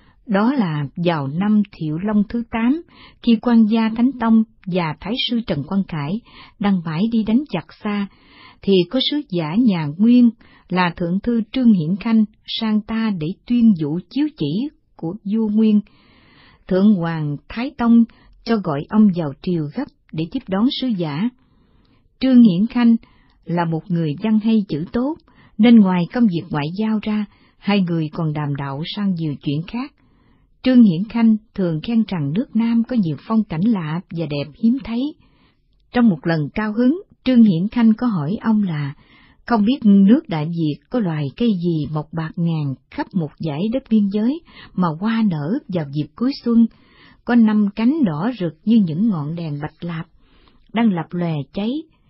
Đó là vào năm Thiệu Long thứ tám, khi quan gia Thánh Tông và Thái sư Trần Quang Khải đang bãi đi đánh giặc xa, thì có sứ giả nhà Nguyên là thượng thư Trương Hiển Khanh sang ta để tuyên dụ chiếu chỉ của vua Nguyên. Thượng hoàng Thái Tông cho gọi ông vào triều gấp để tiếp đón sứ giả. Trương Hiển Khanh là một người văn hay chữ tốt, nên ngoài công việc ngoại giao ra, hai người còn đàm đạo sang nhiều chuyện khác. Trương Hiển Khanh thường khen rằng nước Nam có nhiều phong cảnh lạ và đẹp hiếm thấy. Trong một lần cao hứng, Trương Hiển Khanh có hỏi ông là không biết nước Đại Việt có loài cây gì mọc bạt ngàn khắp một dải đất biên giới mà hoa nở vào dịp cuối xuân, có năm cánh đỏ rực như những ngọn đèn bạch lạp, đang lập lòe cháy.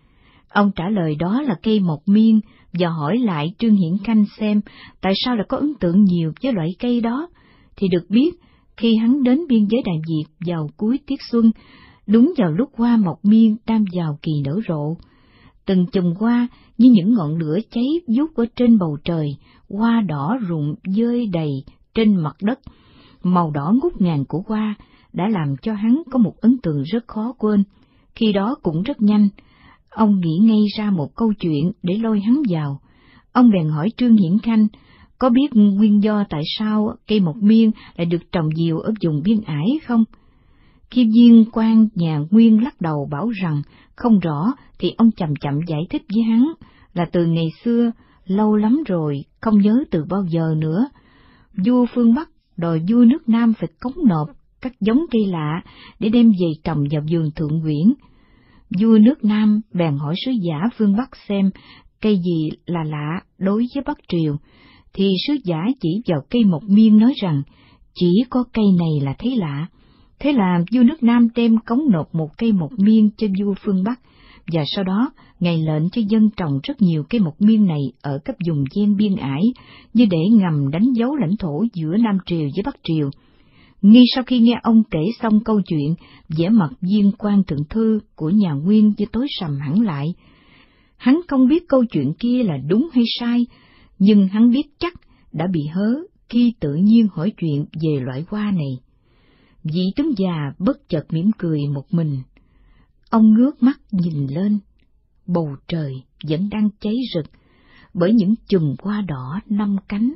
Ông trả lời đó là cây Mộc Miên và hỏi lại Trương Hiển Khanh xem tại sao lại có ấn tượng nhiều với loại cây đó, thì được biết khi hắn đến biên giới Đại Việt vào cuối tiết xuân, đúng vào lúc hoa Mộc Miên đang vào kỳ nở rộ. Từng chùm hoa như những ngọn lửa cháy vút ở trên bầu trời, hoa đỏ rụng rơi đầy trên mặt đất. Màu đỏ ngút ngàn của hoa đã làm cho hắn có một ấn tượng rất khó quên. Khi đó cũng rất nhanh, ông nghĩ ngay ra một câu chuyện để lôi hắn vào. Ông bèn hỏi Trương Hiển Khanh có biết nguyên do tại sao cây mộc miên lại được trồng nhiều ở vùng biên ải không? Khi viên quan nhà Nguyên lắc đầu bảo rằng không rõ, thì ông chậm chậm giải thích với hắn là từ ngày xưa, lâu lắm rồi, không nhớ từ bao giờ nữa, vua phương Bắc đòi vua nước Nam phải cống nộp các giống cây lạ để đem về trồng vào vườn Thượng Uyển. Vua nước Nam bèn hỏi sứ giả phương Bắc xem cây gì là lạ đối với Bắc Triều, thì sứ giả chỉ vào cây mộc miên nói rằng chỉ có cây này là thấy lạ. Thế là vua nước Nam đem cống nộp một cây mộc miên cho vua phương Bắc, và sau đó ngài lệnh cho dân trồng rất nhiều cây mộc miên này ở các vùng ven biên ải, như để ngầm đánh dấu lãnh thổ giữa Nam Triều với Bắc Triều. Ngay sau khi nghe ông kể xong câu chuyện, vẻ mặt viên quan thượng thư của nhà Nguyên như tối sầm hẳn lại. Hắn không biết câu chuyện kia là đúng hay sai, nhưng hắn biết chắc đã bị hớ khi tự nhiên hỏi chuyện về loại hoa này. Vị tướng già bất chợt mỉm cười một mình. Ông ngước mắt nhìn lên, bầu trời vẫn đang cháy rực bởi những chùm hoa đỏ năm cánh.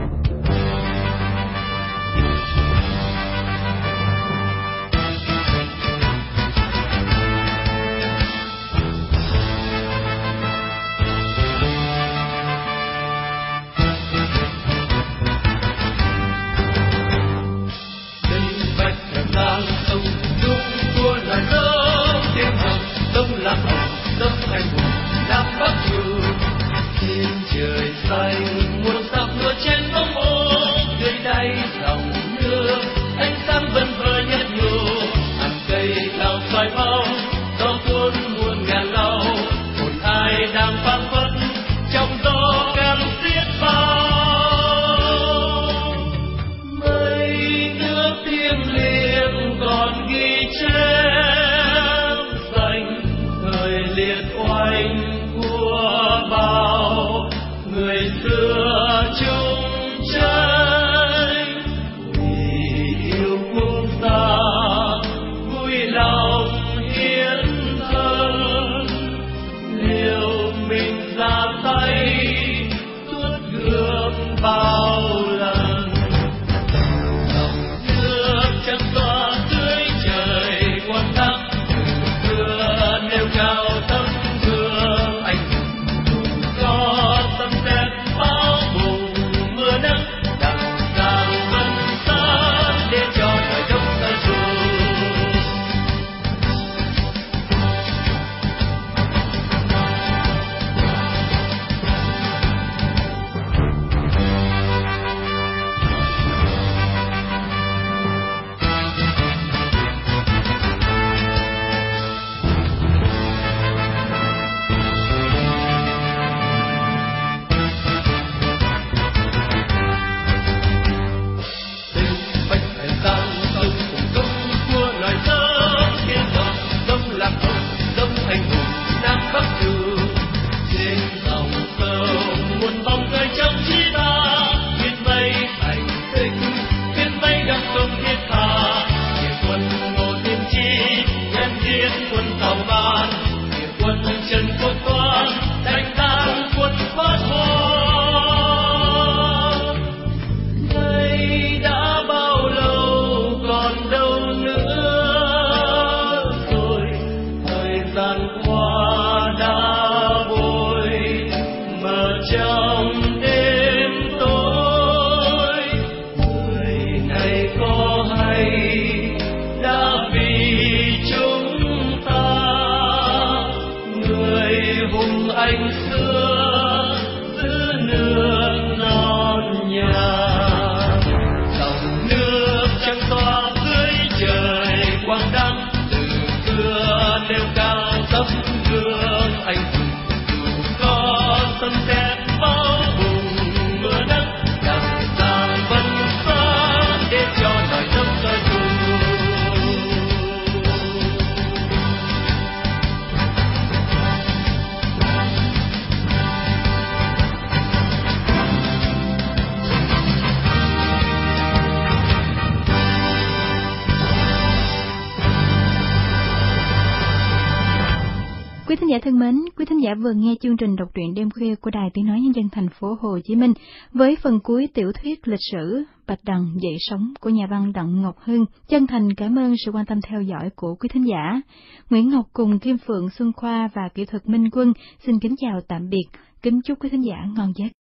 Trời xanh muôn sắc mưa trên bóng ô, dưới đáy dòng nước ánh sáng vân vơ nhạt nhủ. Hàng cây cao xoài bóng, gió cuốn muôn ngàn lâu, một ai đang phảng phất trong gió càng xiết bao. Mây nước thiêng liêng còn ghi chép danh thời liệt oanh của bao người xưa chung tranh. Vì yêu quốc gia vui lòng hiến thân, liều mình ra tay tuốt gươm bao lần. Dòng nước trắng xóa dưới trời quang đắng, từ xưa nêu cao tấm gương anh hùng có tâm xét bao vùng mưa nắng, đằng càng vân xa để cho đời đông ta dù. Đã vì chúng ta thính giả thân mến, quý thính giả vừa nghe chương trình đọc truyện đêm khuya của Đài Tiếng nói Nhân dân thành phố Hồ Chí Minh với phần cuối tiểu thuyết lịch sử Bạch Đằng dậy sống của nhà văn Đặng Ngọc Hưng. Chân thành cảm ơn sự quan tâm theo dõi của quý thính giả. Nguyễn Ngọc cùng Kim Phượng, Xuân Khoa và kỹ thuật Minh Quân xin kính chào tạm biệt, kính chúc quý thính giả ngon giấc.